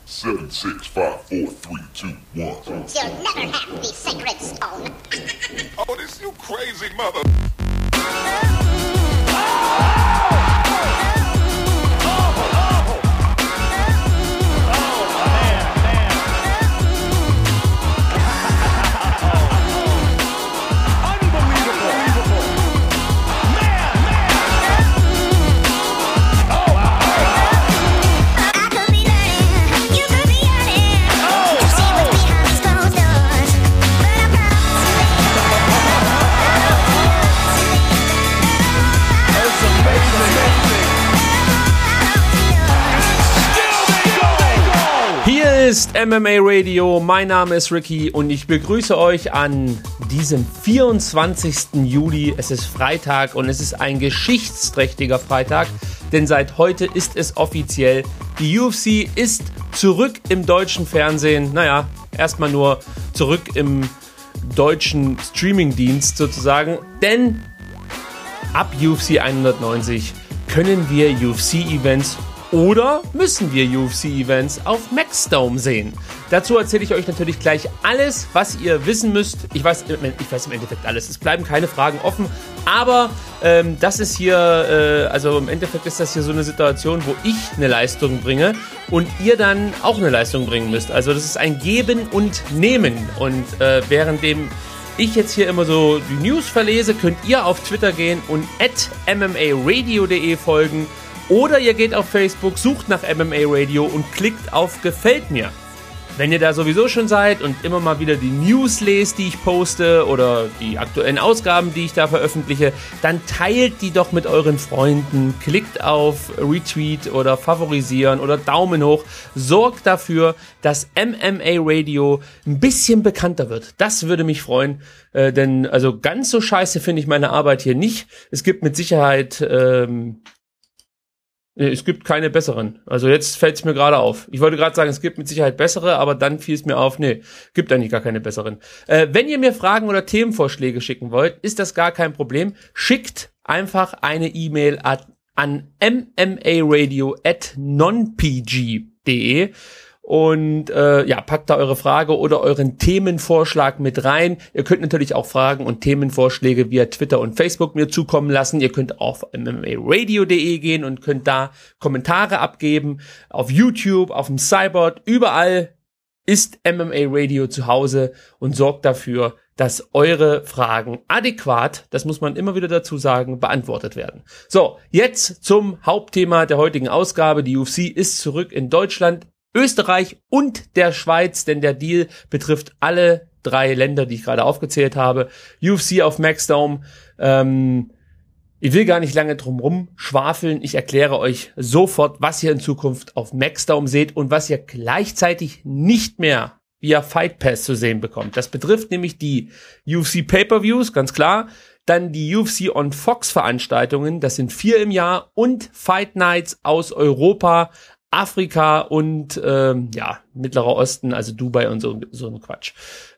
7, 6, 5, 4, 3, 2, 1. You'll never have the sacred stone. Oh, this you crazy mother... Ist MMA Radio, mein Name ist Ricky und ich begrüße euch an diesem 24. Juli. Es ist Freitag und es ist ein geschichtsträchtiger Freitag, denn seit heute ist es offiziell, die UFC ist zurück im deutschen Fernsehen. Naja, erstmal nur zurück im deutschen Streamingdienst sozusagen, denn ab UFC 190 können wir UFC-Events oder müssen wir UFC-Events auf Maxdome sehen? Dazu erzähle ich euch natürlich gleich alles, was ihr wissen müsst. Ich weiß im Endeffekt alles. Es bleiben keine Fragen offen. Aber das ist hier, also im Endeffekt ist das hier so eine Situation, wo ich eine Leistung bringe und ihr dann auch eine Leistung bringen müsst. Also das ist ein Geben und Nehmen. Und währenddem ich jetzt hier immer so die News verlese, könnt ihr auf Twitter gehen und @mmaradio.de folgen. Oder ihr geht auf Facebook, sucht nach MMA Radio und klickt auf Gefällt mir. Wenn ihr da sowieso schon seid und immer mal wieder die News lest, die ich poste oder die aktuellen Ausgaben, die ich da veröffentliche, dann teilt die doch mit euren Freunden, klickt auf Retweet oder Favorisieren oder Daumen hoch. Sorgt dafür, dass MMA Radio ein bisschen bekannter wird. Das würde mich freuen, denn also ganz so scheiße finde ich meine Arbeit hier nicht. Es gibt mit Sicherheit... Es gibt keine besseren. Also jetzt fällt es mir gerade auf. Ich wollte gerade sagen, es gibt mit Sicherheit bessere, aber dann fiel es mir auf, nee, gibt eigentlich gar keine besseren. Wenn ihr mir Fragen oder Themenvorschläge schicken wollt, ist das gar kein Problem. Schickt einfach eine E-Mail an mmaradio@nonpg.de und packt da eure Frage oder euren Themenvorschlag mit rein. Ihr könnt natürlich auch Fragen und Themenvorschläge via Twitter und Facebook mir zukommen lassen. Ihr könnt auf mmaradio.de gehen und könnt da Kommentare abgeben. Auf YouTube, auf dem Cyborg, überall ist MMA Radio zu Hause und sorgt dafür, dass eure Fragen adäquat, das muss man immer wieder dazu sagen, beantwortet werden. So, jetzt zum Hauptthema der heutigen Ausgabe. Die UFC ist zurück in Deutschland, Österreich und der Schweiz, denn der Deal betrifft alle 3 Länder, die ich gerade aufgezählt habe. UFC auf Maxdome. Ich will gar nicht lange drum rum schwafeln. Ich erkläre euch sofort, was ihr in Zukunft auf Maxdome seht und was ihr gleichzeitig nicht mehr via Fight Pass zu sehen bekommt. Das betrifft nämlich die UFC Pay-Per-Views, ganz klar. Dann die UFC on Fox Veranstaltungen, das sind 4 im Jahr, und Fight Nights aus Europa, Afrika und Mittlerer Osten, also Dubai und so ein Quatsch.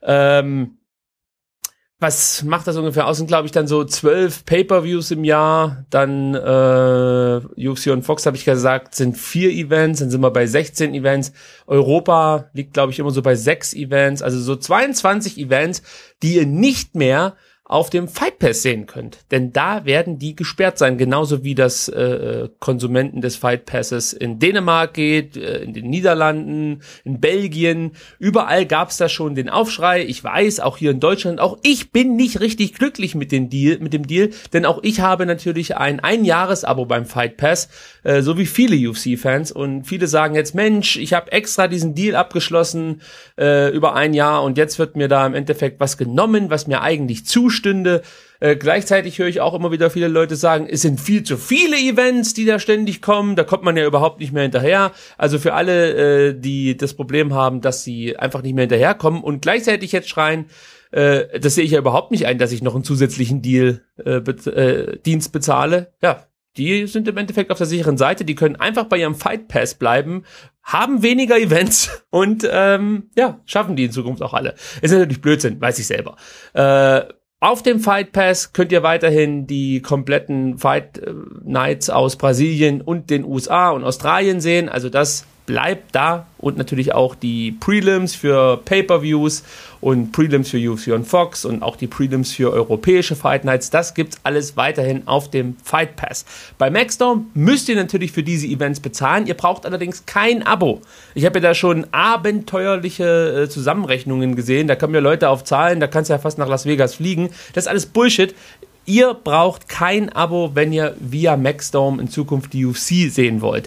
Was macht das ungefähr aus? Sind, glaube ich, dann so 12 Pay-Per-Views im Jahr. Dann UFC on Fox, habe ich gesagt, sind 4 Events. Dann sind wir bei 16 Events. Europa liegt, glaube ich, immer so bei 6 Events. Also so 22 Events, die ihr nicht mehr auf dem Fight Pass sehen könnt. Denn da werden die gesperrt sein, genauso wie das Konsumenten des Fight Passes in Dänemark geht, in den Niederlanden, in Belgien. Überall gab es da schon den Aufschrei. Ich weiß, auch hier in Deutschland, auch ich bin nicht richtig glücklich mit dem Deal, denn auch ich habe natürlich ein Einjahresabo beim Fight Pass, so wie viele UFC-Fans. Und viele sagen jetzt, Mensch, ich habe extra diesen Deal abgeschlossen über ein Jahr und jetzt wird mir da im Endeffekt was genommen, was mir eigentlich zustünde. Gleichzeitig höre ich auch immer wieder viele Leute sagen, es sind viel zu viele Events, die da ständig kommen, da kommt man ja überhaupt nicht mehr hinterher. Also für alle, die das Problem haben, dass sie einfach nicht mehr hinterherkommen und gleichzeitig jetzt schreien, das sehe ich ja überhaupt nicht ein, dass ich noch einen zusätzlichen Dienst bezahle. Ja, die sind im Endeffekt auf der sicheren Seite, die können einfach bei ihrem Fight Pass bleiben, haben weniger Events und schaffen die in Zukunft auch alle. Ist natürlich Blödsinn, weiß ich selber. Auf dem Fight Pass könnt ihr weiterhin die kompletten Fight Nights aus Brasilien und den USA und Australien sehen. Also das bleibt da und natürlich auch die Prelims für Pay-Per-Views und Prelims für UFC on Fox und auch die Prelims für europäische Fight Nights. Das gibt's alles weiterhin auf dem Fight Pass. Bei Maxdome müsst ihr natürlich für diese Events bezahlen. Ihr braucht allerdings kein Abo. Ich habe ja da schon abenteuerliche Zusammenrechnungen gesehen. Da kommen ja Leute auf Zahlen, da kannst du ja fast nach Las Vegas fliegen. Das ist alles Bullshit. Ihr braucht kein Abo, wenn ihr via Maxdome in Zukunft die UFC sehen wollt.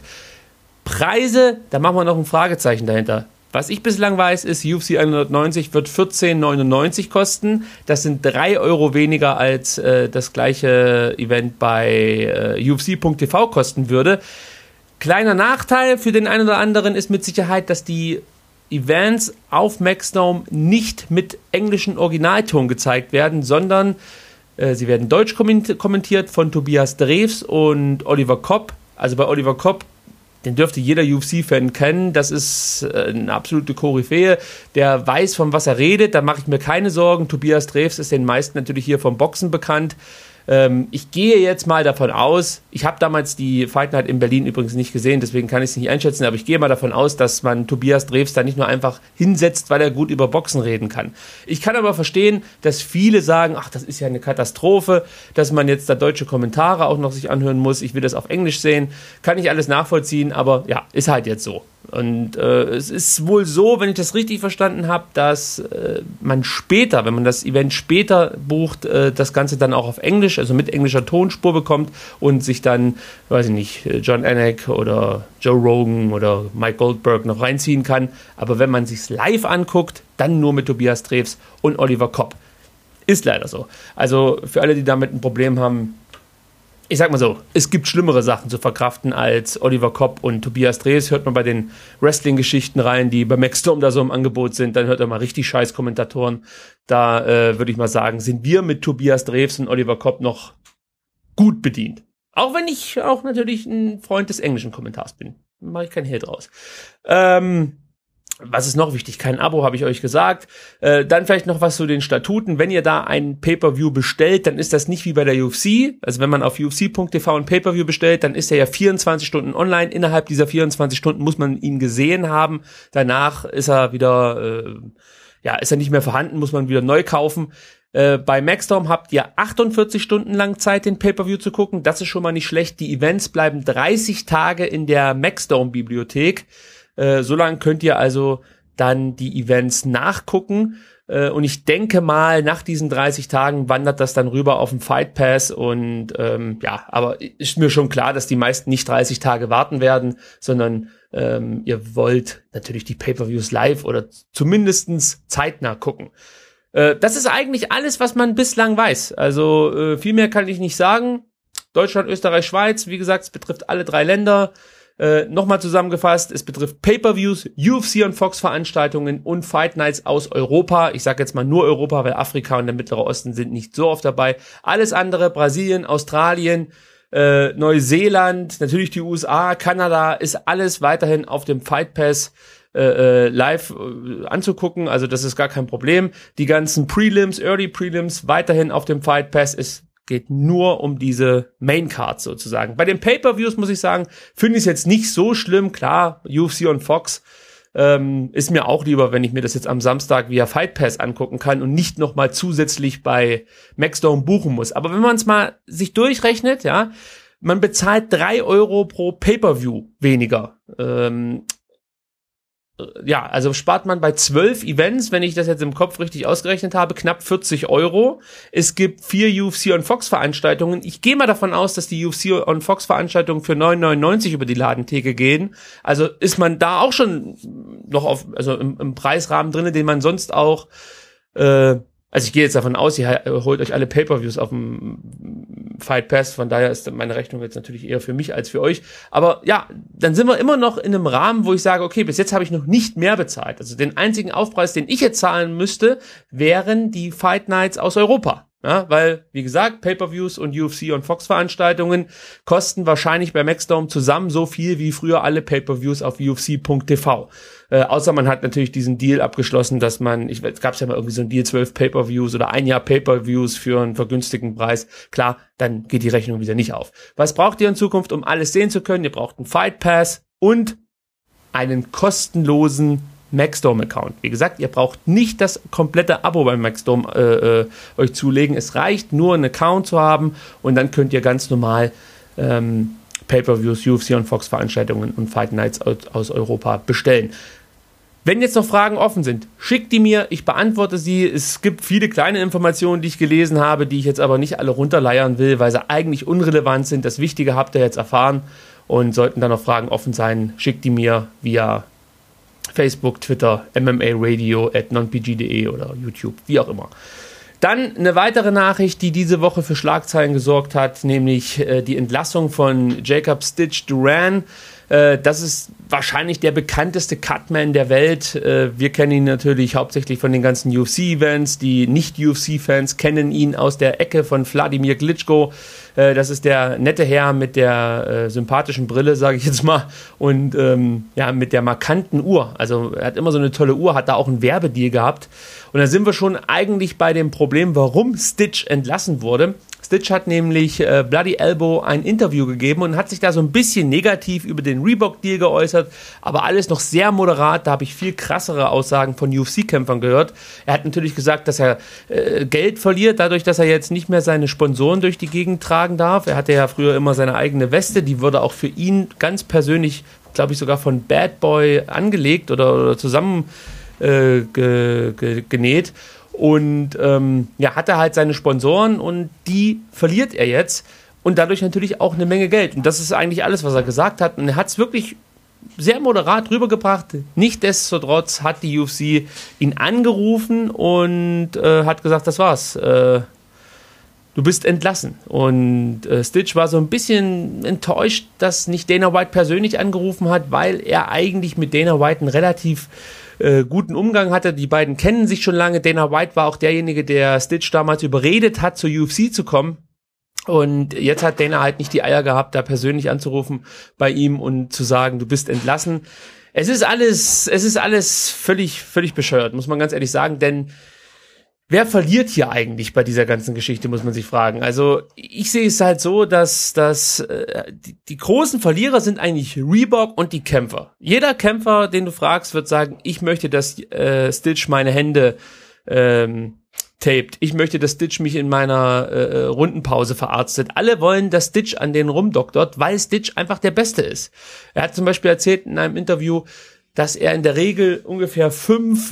Preise, da machen wir noch ein Fragezeichen dahinter. Was ich bislang weiß, ist, UFC 190 wird 14,99 kosten. Das sind 3 Euro weniger als das gleiche Event bei UFC.tv kosten würde. Kleiner Nachteil für den einen oder anderen ist mit Sicherheit, dass die Events auf Maxdome nicht mit englischen Originalton gezeigt werden, sondern sie werden deutsch kommentiert von Tobias Drews und Oliver Kopp. Also bei Oliver Kopp, den dürfte jeder UFC-Fan kennen. Das ist eine absolute Koryphäe. Der weiß, von was er redet. Da mache ich mir keine Sorgen. Tobias Drews ist den meisten natürlich hier vom Boxen bekannt. Ich gehe jetzt mal davon aus, ich habe damals die Fight Night in Berlin übrigens nicht gesehen, deswegen kann ich es nicht einschätzen, aber ich gehe mal davon aus, dass man Tobias Drews da nicht nur einfach hinsetzt, weil er gut über Boxen reden kann. Ich kann aber verstehen, dass viele sagen, ach, das ist ja eine Katastrophe, dass man jetzt da deutsche Kommentare auch noch sich anhören muss, ich will das auf Englisch sehen, kann ich alles nachvollziehen, aber ja, ist halt jetzt so. Und es ist wohl so, wenn ich das richtig verstanden habe, dass man später, wenn man das Event später bucht, das Ganze dann auch auf Englisch, also mit englischer Tonspur bekommt und sich dann, weiß ich nicht, John Anik oder Joe Rogan oder Mike Goldberg noch reinziehen kann. Aber wenn man sich's live anguckt, dann nur mit Tobias Drews und Oliver Kopp. Ist leider so. Also für alle, die damit ein Problem haben, ich sag mal so, es gibt schlimmere Sachen zu verkraften als Oliver Kopp und Tobias Drews. Hört man bei den Wrestling-Geschichten rein, die bei Maxdome da so im Angebot sind, dann hört ihr mal richtig scheiß Kommentatoren. Da würde ich mal sagen, sind wir mit Tobias Drews und Oliver Kopp noch gut bedient. Auch wenn ich auch natürlich ein Freund des englischen Kommentars bin. Mache ich kein Hehl draus. Was ist noch wichtig? Kein Abo, habe ich euch gesagt. Dann vielleicht noch was zu den Statuten. Wenn ihr da ein Pay-Per-View bestellt, dann ist das nicht wie bei der UFC. Also wenn man auf UFC.tv ein Pay-Per-View bestellt, dann ist er ja 24 Stunden online. Innerhalb dieser 24 Stunden muss man ihn gesehen haben. Danach ist er wieder, ist er nicht mehr vorhanden, muss man wieder neu kaufen. Bei Maxdome habt ihr 48 Stunden lang Zeit, den Pay-Per-View zu gucken. Das ist schon mal nicht schlecht. Die Events bleiben 30 Tage in der Maxdome-Bibliothek. So lange könnt ihr also dann die Events nachgucken. Und ich denke mal, nach diesen 30 Tagen wandert das dann rüber auf den Fight Pass. Und aber ist mir schon klar, dass die meisten nicht 30 Tage warten werden, sondern ihr wollt natürlich die Pay-Per-Views live oder zumindestens zeitnah gucken. Das ist eigentlich alles, was man bislang weiß. Also viel mehr kann ich nicht sagen. Deutschland, Österreich, Schweiz, wie gesagt, es betrifft alle 3 Länder. Nochmal zusammengefasst, es betrifft Pay-Per-Views, UFC und Fox-Veranstaltungen und Fight Nights aus Europa. Ich sage jetzt mal nur Europa, weil Afrika und der Mittlere Osten sind nicht so oft dabei. Alles andere, Brasilien, Australien, Neuseeland, natürlich die USA, Kanada, ist alles weiterhin auf dem Fight Pass live anzugucken. Also das ist gar kein Problem. Die ganzen Prelims, Early Prelims, weiterhin auf dem Fight Pass. Es geht nur um diese Main Card sozusagen. Bei den Pay-Per-Views muss ich sagen, finde ich es jetzt nicht so schlimm. Klar, UFC und Fox ist mir auch lieber, wenn ich mir das jetzt am Samstag via Fight Pass angucken kann und nicht nochmal zusätzlich bei Maxdome buchen muss. Aber wenn man es mal sich durchrechnet, ja, man bezahlt 3 Euro pro Pay-Per-View weniger. Also spart man bei 12 Events, wenn ich das jetzt im Kopf richtig ausgerechnet habe, knapp 40 Euro. Es gibt 4 UFC on Fox Veranstaltungen. Ich gehe mal davon aus, dass die UFC on Fox Veranstaltungen für 9,99 über die Ladentheke gehen. Also ist man da auch schon noch im Preisrahmen drin, den man sonst auch, ich gehe jetzt davon aus, ihr holt euch alle Pay-Per-Views auf dem Fight Pass, von daher ist meine Rechnung jetzt natürlich eher für mich als für euch. Aber ja, dann sind wir immer noch in einem Rahmen, wo ich sage, okay, bis jetzt habe ich noch nicht mehr bezahlt. Also den einzigen Aufpreis, den ich jetzt zahlen müsste, wären die Fight Nights aus Europa. Ja, weil, wie gesagt, Pay-Per-Views und UFC und Fox-Veranstaltungen kosten wahrscheinlich bei Maxdome zusammen so viel wie früher alle Pay-Per-Views auf UFC.tv. Außer man hat natürlich diesen Deal abgeschlossen, dass man, es gab ja mal irgendwie so ein Deal, 12 Pay-Per-Views oder ein Jahr Pay-Per-Views für einen vergünstigten Preis. Klar, dann geht die Rechnung wieder nicht auf. Was braucht ihr in Zukunft, um alles sehen zu können? Ihr braucht einen Fight Pass und einen kostenlosen Maxdome-Account. Wie gesagt, ihr braucht nicht das komplette Abo beim Maxdome euch zulegen. Es reicht nur, einen Account zu haben und dann könnt ihr ganz normal Pay-Per-Views, UFC und Fox-Veranstaltungen und Fight Nights aus Europa bestellen. Wenn jetzt noch Fragen offen sind, schickt die mir, ich beantworte sie. Es gibt viele kleine Informationen, die ich gelesen habe, die ich jetzt aber nicht alle runterleiern will, weil sie eigentlich unrelevant sind. Das Wichtige habt ihr jetzt erfahren und sollten da noch Fragen offen sein, schickt die mir via Facebook, Twitter, mmaradio@nonpg.de oder YouTube, wie auch immer. Dann eine weitere Nachricht, die diese Woche für Schlagzeilen gesorgt hat, nämlich die Entlassung von Jacob Stitch Duran. Das ist wahrscheinlich der bekannteste Cutman der Welt. Wir kennen ihn natürlich hauptsächlich von den ganzen UFC-Events. Die Nicht-UFC-Fans kennen ihn aus der Ecke von Wladimir Klitschko. Das ist der nette Herr mit der sympathischen Brille, sage ich jetzt mal, und mit der markanten Uhr. Also er hat immer so eine tolle Uhr, hat da auch einen Werbedeal gehabt. Und da sind wir schon eigentlich bei dem Problem, warum Stitch entlassen wurde. Stitch hat nämlich Bloody Elbow ein Interview gegeben und hat sich da so ein bisschen negativ über den Reebok-Deal geäußert, aber alles noch sehr moderat. Da habe ich viel krassere Aussagen von UFC-Kämpfern gehört. Er hat natürlich gesagt, dass er Geld verliert, dadurch, dass er jetzt nicht mehr seine Sponsoren durch die Gegend tragen darf. Er hatte ja früher immer seine eigene Weste, die wurde auch für ihn ganz persönlich, glaube ich, sogar von Bad Boy angelegt oder zusammen genäht. Und hat er halt seine Sponsoren und die verliert er jetzt und dadurch natürlich auch eine Menge Geld. Und das ist eigentlich alles, was er gesagt hat. Und er hat es wirklich sehr moderat rübergebracht. Nichtsdestotrotz hat die UFC ihn angerufen und hat gesagt, das war's. Du bist entlassen. Und Stitch war so ein bisschen enttäuscht, dass nicht Dana White persönlich angerufen hat, weil er eigentlich mit Dana White einen relativ guten Umgang hatte. Die beiden kennen sich schon lange. Dana White war auch derjenige, der Stitch damals überredet hat, zur UFC zu kommen. Und jetzt hat Dana halt nicht die Eier gehabt, da persönlich anzurufen bei ihm und zu sagen, du bist entlassen. Es ist alles völlig bescheuert, muss man ganz ehrlich sagen, denn wer verliert hier eigentlich bei dieser ganzen Geschichte, muss man sich fragen. Also ich sehe es halt so, dass die großen Verlierer sind eigentlich Reebok und die Kämpfer. Jeder Kämpfer, den du fragst, wird sagen, ich möchte, dass Stitch meine Hände taped. Ich möchte, dass Stitch mich in meiner Rundenpause verarztet. Alle wollen, dass Stitch an denen rumdoktort, weil Stitch einfach der Beste ist. Er hat zum Beispiel erzählt in einem Interview, dass er in der Regel ungefähr 5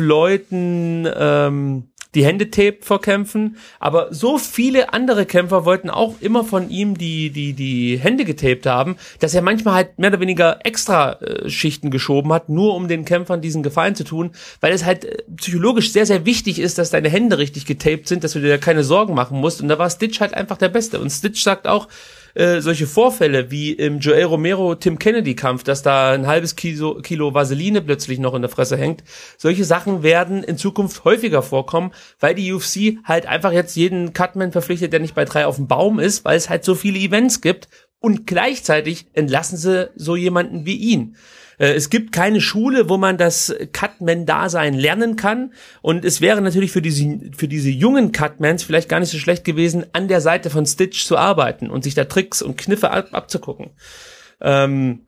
Leuten die Hände taped vor Kämpfen, aber so viele andere Kämpfer wollten auch immer von ihm die Hände getaped haben, dass er manchmal halt mehr oder weniger extra Schichten geschoben hat, nur um den Kämpfern diesen Gefallen zu tun, weil es halt psychologisch sehr, sehr wichtig ist, dass deine Hände richtig getaped sind, dass du dir da keine Sorgen machen musst, und da war Stitch halt einfach der Beste. Und Stitch sagt auch, solche Vorfälle wie im Joel Romero-Tim Kennedy-Kampf, dass da ein halbes Kilo Vaseline plötzlich noch in der Fresse hängt, solche Sachen werden in Zukunft häufiger vorkommen, weil die UFC halt einfach jetzt jeden Cutman verpflichtet, der nicht bei 3 auf dem Baum ist, weil es halt so viele Events gibt, und gleichzeitig entlassen sie so jemanden wie ihn. Es gibt keine Schule, wo man das Cutman-Dasein lernen kann, und es wäre natürlich für diese jungen Cutmans vielleicht gar nicht so schlecht gewesen, an der Seite von Stitch zu arbeiten und sich da Tricks und Kniffe abzugucken. Der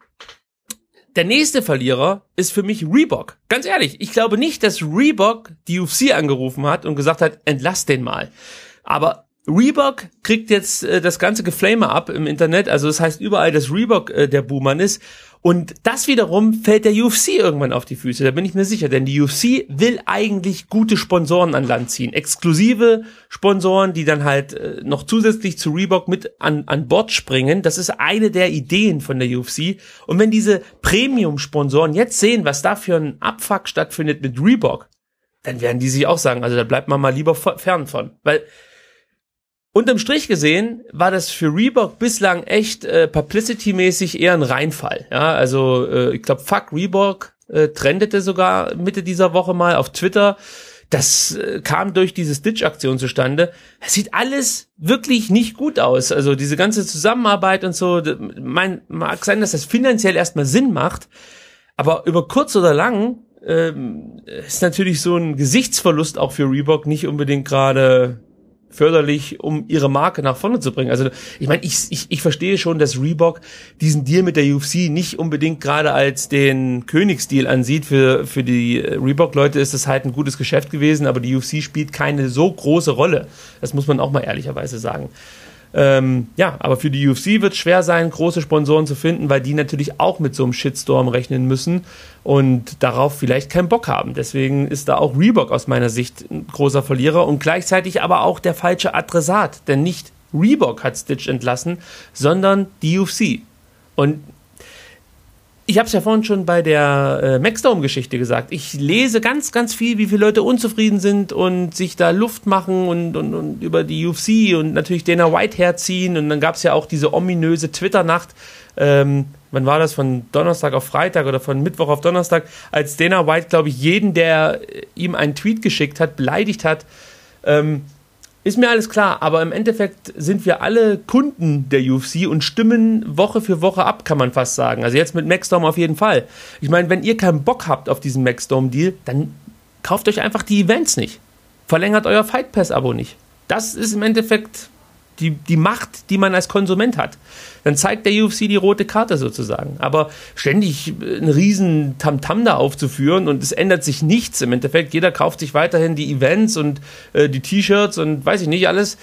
nächste Verlierer ist für mich Reebok. Ganz ehrlich, ich glaube nicht, dass Reebok die UFC angerufen hat und gesagt hat, entlass den mal. Aber Reebok kriegt jetzt das ganze Geflame ab im Internet, also das heißt überall, dass Reebok der Buhmann ist. Und das wiederum fällt der UFC irgendwann auf die Füße, da bin ich mir sicher, denn die UFC will eigentlich gute Sponsoren an Land ziehen, exklusive Sponsoren, die dann halt noch zusätzlich zu Reebok mit an Bord springen. Das ist eine der Ideen von der UFC. Und wenn diese Premium-Sponsoren jetzt sehen, was da für ein Abfuck stattfindet mit Reebok, dann werden die sich auch sagen, also da bleibt man mal lieber fern von, weil unterm Strich gesehen war das für Reebok bislang echt publicity-mäßig eher ein Reinfall. Ja, also ich glaube, Fuck Reebok trendete sogar Mitte dieser Woche mal auf Twitter. Das kam durch diese Stitch-Aktion zustande. Es sieht alles wirklich nicht gut aus. Also diese ganze Zusammenarbeit und so, mag sein, dass das finanziell erstmal Sinn macht, aber über kurz oder lang ist natürlich so ein Gesichtsverlust auch für Reebok nicht unbedingt gerade förderlich, um ihre Marke nach vorne zu bringen. Also ich meine, ich verstehe schon, dass Reebok diesen Deal mit der UFC nicht unbedingt gerade als den Königsdeal ansieht. Für die Reebok-Leute ist das halt ein gutes Geschäft gewesen, aber die UFC spielt keine so große Rolle. Das muss man auch mal ehrlicherweise sagen. Aber für die UFC wird es schwer sein, große Sponsoren zu finden, weil die natürlich auch mit so einem Shitstorm rechnen müssen und darauf vielleicht keinen Bock haben. Deswegen ist da auch Reebok aus meiner Sicht ein großer Verlierer und gleichzeitig aber auch der falsche Adressat. Denn nicht Reebok hat Stitch entlassen, sondern die UFC. Und ich habe es ja vorhin schon bei der Maxdome-Geschichte gesagt. Ich lese ganz, ganz viel, wie viele Leute unzufrieden sind und sich da Luft machen und über die UFC und natürlich Dana White herziehen. Und dann gab es ja auch diese ominöse Twitter-Nacht. Wann war das? Von Donnerstag auf Freitag oder von Mittwoch auf Donnerstag, als Dana White, glaube ich, jeden, der ihm einen Tweet geschickt hat, beleidigt hat. Ist mir alles klar, aber im Endeffekt sind wir alle Kunden der UFC und stimmen Woche für Woche ab, kann man fast sagen. Also jetzt mit Maxdome auf jeden Fall. Ich meine, wenn ihr keinen Bock habt auf diesen Maxdome-Deal, dann kauft euch einfach die Events nicht. Verlängert euer Fight Pass-Abo nicht. Das ist im Endeffekt die Macht, die man als Konsument hat. Dann zeigt der UFC die rote Karte sozusagen. Aber ständig einen riesen Tamtam da aufzuführen und es ändert sich nichts im Endeffekt. Jeder kauft sich weiterhin die Events und die T-Shirts und weiß ich nicht alles.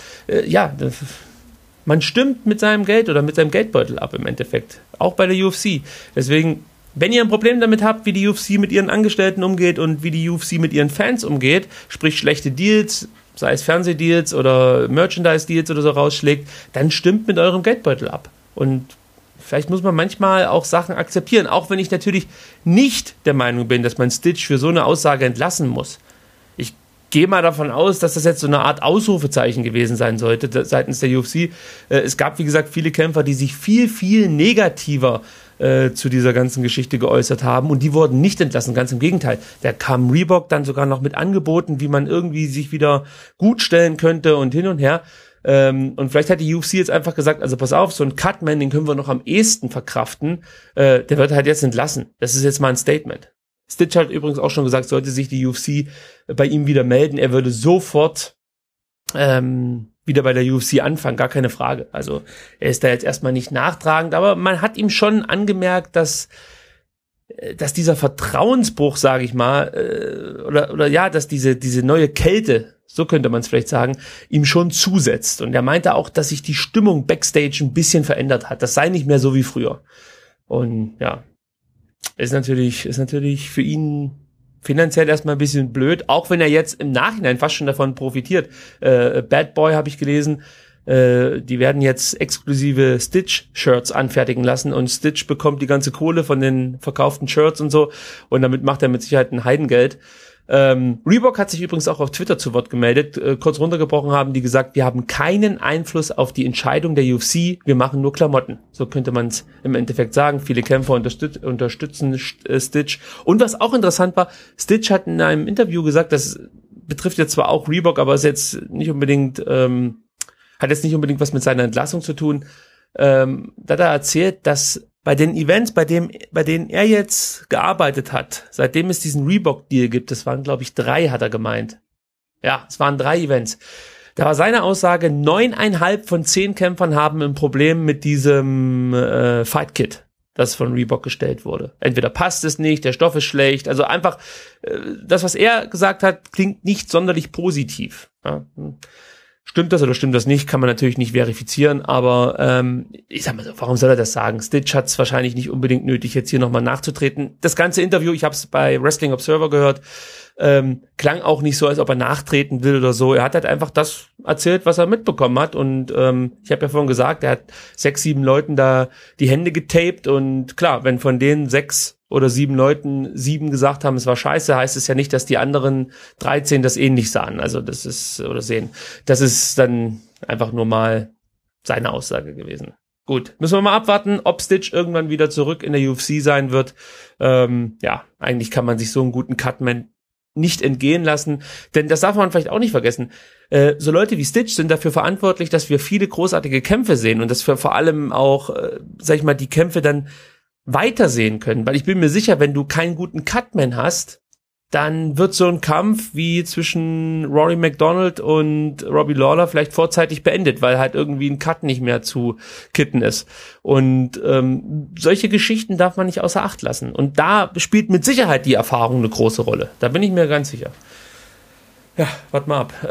Man stimmt mit seinem Geld oder mit seinem Geldbeutel ab im Endeffekt. Auch bei der UFC. Deswegen, wenn ihr ein Problem damit habt, wie die UFC mit ihren Angestellten umgeht und wie die UFC mit ihren Fans umgeht, sprich schlechte Deals, sei es Fernsehdeals oder Merchandise-Deals oder so rausschlägt, dann stimmt mit eurem Geldbeutel ab. Und vielleicht muss man manchmal auch Sachen akzeptieren, auch wenn ich natürlich nicht der Meinung bin, dass man Stitch für so eine Aussage entlassen muss. Ich gehe mal davon aus, dass das jetzt so eine Art Ausrufezeichen gewesen sein sollte seitens der UFC. Es gab, wie gesagt, viele Kämpfer, die sich viel, viel negativer zu dieser ganzen Geschichte geäußert haben und die wurden nicht entlassen, ganz im Gegenteil. Da kam Reebok dann sogar noch mit Angeboten, wie man irgendwie sich wieder gut stellen könnte und hin und her. Und vielleicht hat die UFC jetzt einfach gesagt, also pass auf, so ein Cutman, den können wir noch am ehesten verkraften, der wird halt jetzt entlassen. Das ist jetzt mal ein Statement. Stitch hat übrigens auch schon gesagt, sollte sich die UFC bei ihm wieder melden, er würde sofort wieder bei der UFC anfangen, gar keine Frage. Also er ist da jetzt erstmal nicht nachtragend, aber man hat ihm schon angemerkt, dass dieser Vertrauensbruch, sage ich mal, dass diese neue Kälte, so könnte man es vielleicht sagen, ihm schon zusetzt. Und er meinte auch, dass sich die Stimmung Backstage ein bisschen verändert hat. Das sei nicht mehr so wie früher. Und ja, ist natürlich für ihn finanziell erstmal ein bisschen blöd, auch wenn er jetzt im Nachhinein fast schon davon profitiert. Bad Boy habe ich gelesen, die werden jetzt exklusive Stitch-Shirts anfertigen lassen und Stitch bekommt die ganze Kohle von den verkauften Shirts und so und damit macht er mit Sicherheit ein Heidengeld. Reebok hat sich übrigens auch auf Twitter zu Wort gemeldet. Kurz runtergebrochen haben die gesagt, wir haben keinen Einfluss auf die Entscheidung der UFC, wir machen nur Klamotten. So könnte man es im Endeffekt sagen. Viele Kämpfer unterstützen Stitch. Und was auch interessant war, Stitch hat in einem Interview gesagt, das betrifft jetzt zwar auch Reebok, aber ist jetzt nicht unbedingt, hat jetzt nicht unbedingt was mit seiner Entlassung zu tun. Da hat er erzählt, dass bei den Events, bei denen er jetzt gearbeitet hat, seitdem es diesen Reebok-Deal gibt, das waren, glaube ich, 3, hat er gemeint. Ja, es waren 3 Events. Da war seine Aussage, 9,5 von 10 Kämpfern haben ein Problem mit diesem Fight-Kit, das von Reebok gestellt wurde. Entweder passt es nicht, der Stoff ist schlecht, also einfach, das, was er gesagt hat, klingt nicht sonderlich positiv. Ja. Stimmt das oder stimmt das nicht, kann man natürlich nicht verifizieren, aber ich sag mal so, warum soll er das sagen? Stitch hat es wahrscheinlich nicht unbedingt nötig, jetzt hier nochmal nachzutreten. Das ganze Interview, ich habe es bei Wrestling Observer gehört, klang auch nicht so, als ob er nachtreten will oder so. Er hat halt einfach das erzählt, was er mitbekommen hat und ich habe ja vorhin gesagt, er hat 6, 7 Leuten da die Hände getaped und klar, wenn von den 6 oder 7 Leuten 7 gesagt haben, es war scheiße, heißt es ja nicht, dass die anderen 13 das ähnlich sahen. Also das ist, oder sehen. Das ist dann einfach nur mal seine Aussage gewesen. Gut, müssen wir mal abwarten, ob Stitch irgendwann wieder zurück in der UFC sein wird. Eigentlich kann man sich so einen guten Cutman nicht entgehen lassen, denn das darf man vielleicht auch nicht vergessen. So Leute wie Stitch sind dafür verantwortlich, dass wir viele großartige Kämpfe sehen und dass wir vor allem auch, die Kämpfe dann weitersehen können, weil ich bin mir sicher, wenn du keinen guten Cutman hast, dann wird so ein Kampf wie zwischen Rory McDonald und Robbie Lawler vielleicht vorzeitig beendet, weil halt irgendwie ein Cut nicht mehr zu kitten ist. Und solche Geschichten darf man nicht außer Acht lassen. Und da spielt mit Sicherheit die Erfahrung eine große Rolle. Da bin ich mir ganz sicher. Ja, warte mal ab.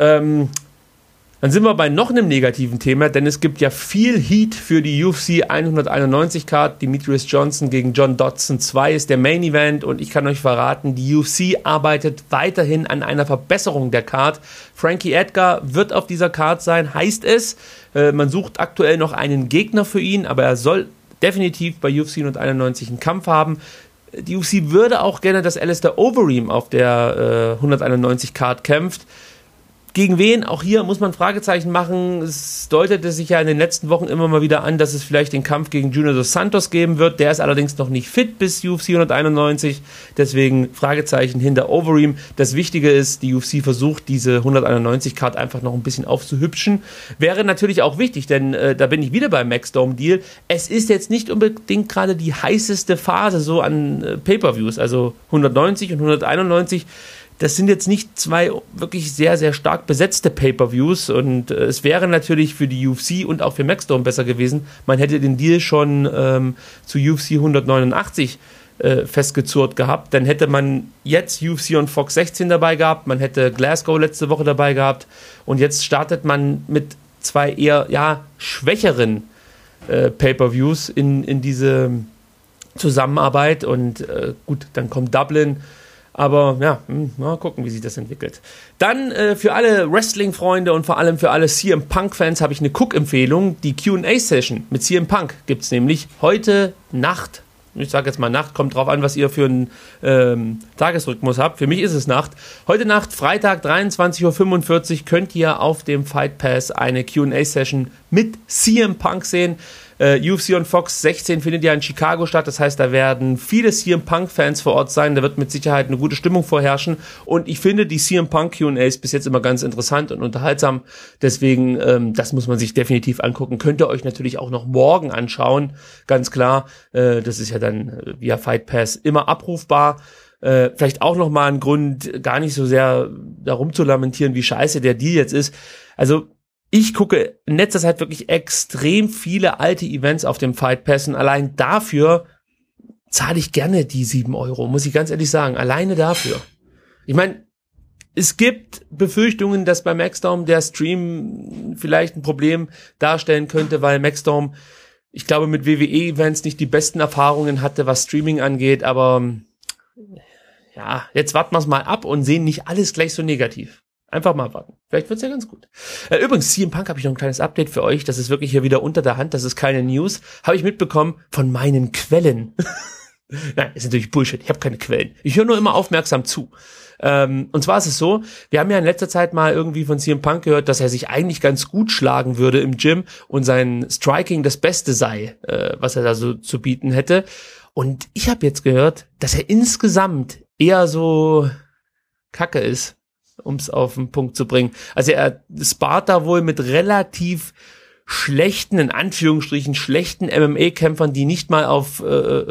Dann sind wir bei noch einem negativen Thema, denn es gibt ja viel Heat für die UFC 191 Card. Demetrius Johnson gegen John Dodson 2 ist der Main Event und ich kann euch verraten, die UFC arbeitet weiterhin an einer Verbesserung der Card. Frankie Edgar wird auf dieser Card sein, heißt es. Man sucht aktuell noch einen Gegner für ihn, aber er soll definitiv bei UFC 191 einen Kampf haben. Die UFC würde auch gerne, dass Alistair Overeem auf der 191 Card kämpft. Gegen wen? Auch hier muss man Fragezeichen machen. Es deutete sich ja in den letzten Wochen immer mal wieder an, dass es vielleicht den Kampf gegen Junior dos Santos geben wird. Der ist allerdings noch nicht fit bis UFC 191. Deswegen Fragezeichen hinter Overeem. Das Wichtige ist, die UFC versucht, diese 191-Card einfach noch ein bisschen aufzuhübschen. Wäre natürlich auch wichtig, denn da bin ich wieder beim Maxdome-Deal. Es ist jetzt nicht unbedingt gerade die heißeste Phase so an Pay-Per-Views. Also 190 und 191. Das sind jetzt nicht zwei wirklich sehr, sehr stark besetzte Pay-Per-Views und es wäre natürlich für die UFC und auch für Maxdome besser gewesen, man hätte den Deal schon zu UFC 189 festgezurrt gehabt, dann hätte man jetzt UFC und Fox 16 dabei gehabt, man hätte Glasgow letzte Woche dabei gehabt und jetzt startet man mit zwei eher schwächeren Pay-Per-Views in diese Zusammenarbeit und gut, dann kommt Dublin. Aber ja, mal gucken, wie sich das entwickelt. Dann für alle Wrestling-Freunde und vor allem für alle CM Punk-Fans habe ich eine Cook-Empfehlung. Die Q&A-Session mit CM Punk gibt es nämlich heute Nacht. Ich sage jetzt mal Nacht, kommt drauf an, was ihr für einen Tagesrhythmus habt. Für mich ist es Nacht. Heute Nacht, Freitag, 23:45 Uhr, könnt ihr auf dem Fight Pass eine Q&A-Session mit CM Punk sehen. UFC on Fox 16 findet ja in Chicago statt, das heißt, da werden viele CM Punk-Fans vor Ort sein, da wird mit Sicherheit eine gute Stimmung vorherrschen und ich finde die CM Punk Q&As bis jetzt immer ganz interessant und unterhaltsam, deswegen, das muss man sich definitiv angucken, könnt ihr euch natürlich auch noch morgen anschauen, ganz klar, das ist ja dann via Fight Pass immer abrufbar. Vielleicht auch nochmal ein Grund, gar nicht so sehr darum zu lamentieren, wie scheiße der Deal jetzt ist, also ich gucke in letzter Zeit wirklich extrem viele alte Events auf dem Fight Pass und allein dafür zahle ich gerne die 7 Euro, muss ich ganz ehrlich sagen. Alleine dafür. Ich meine, es gibt Befürchtungen, dass bei Maxdome der Stream vielleicht ein Problem darstellen könnte, weil Maxdome, ich glaube, mit WWE-Events nicht die besten Erfahrungen hatte, was Streaming angeht, aber ja, jetzt warten wir es mal ab und sehen nicht alles gleich so negativ. Einfach mal warten. Vielleicht wird's ja ganz gut. Übrigens, CM Punk habe ich noch ein kleines Update für euch. Das ist wirklich hier wieder unter der Hand. Das ist keine News. Habe ich mitbekommen von meinen Quellen. Nein, ist natürlich Bullshit. Ich habe keine Quellen. Ich höre nur immer aufmerksam zu. Und zwar ist es so, wir haben ja in letzter Zeit mal irgendwie von CM Punk gehört, dass er sich eigentlich ganz gut schlagen würde im Gym und sein Striking das Beste sei, was er da so zu bieten hätte. Und ich habe jetzt gehört, dass er insgesamt eher so kacke ist, um es auf den Punkt zu bringen. Also er spart da wohl mit relativ schlechten, in Anführungsstrichen schlechten MMA-Kämpfern, die nicht mal auf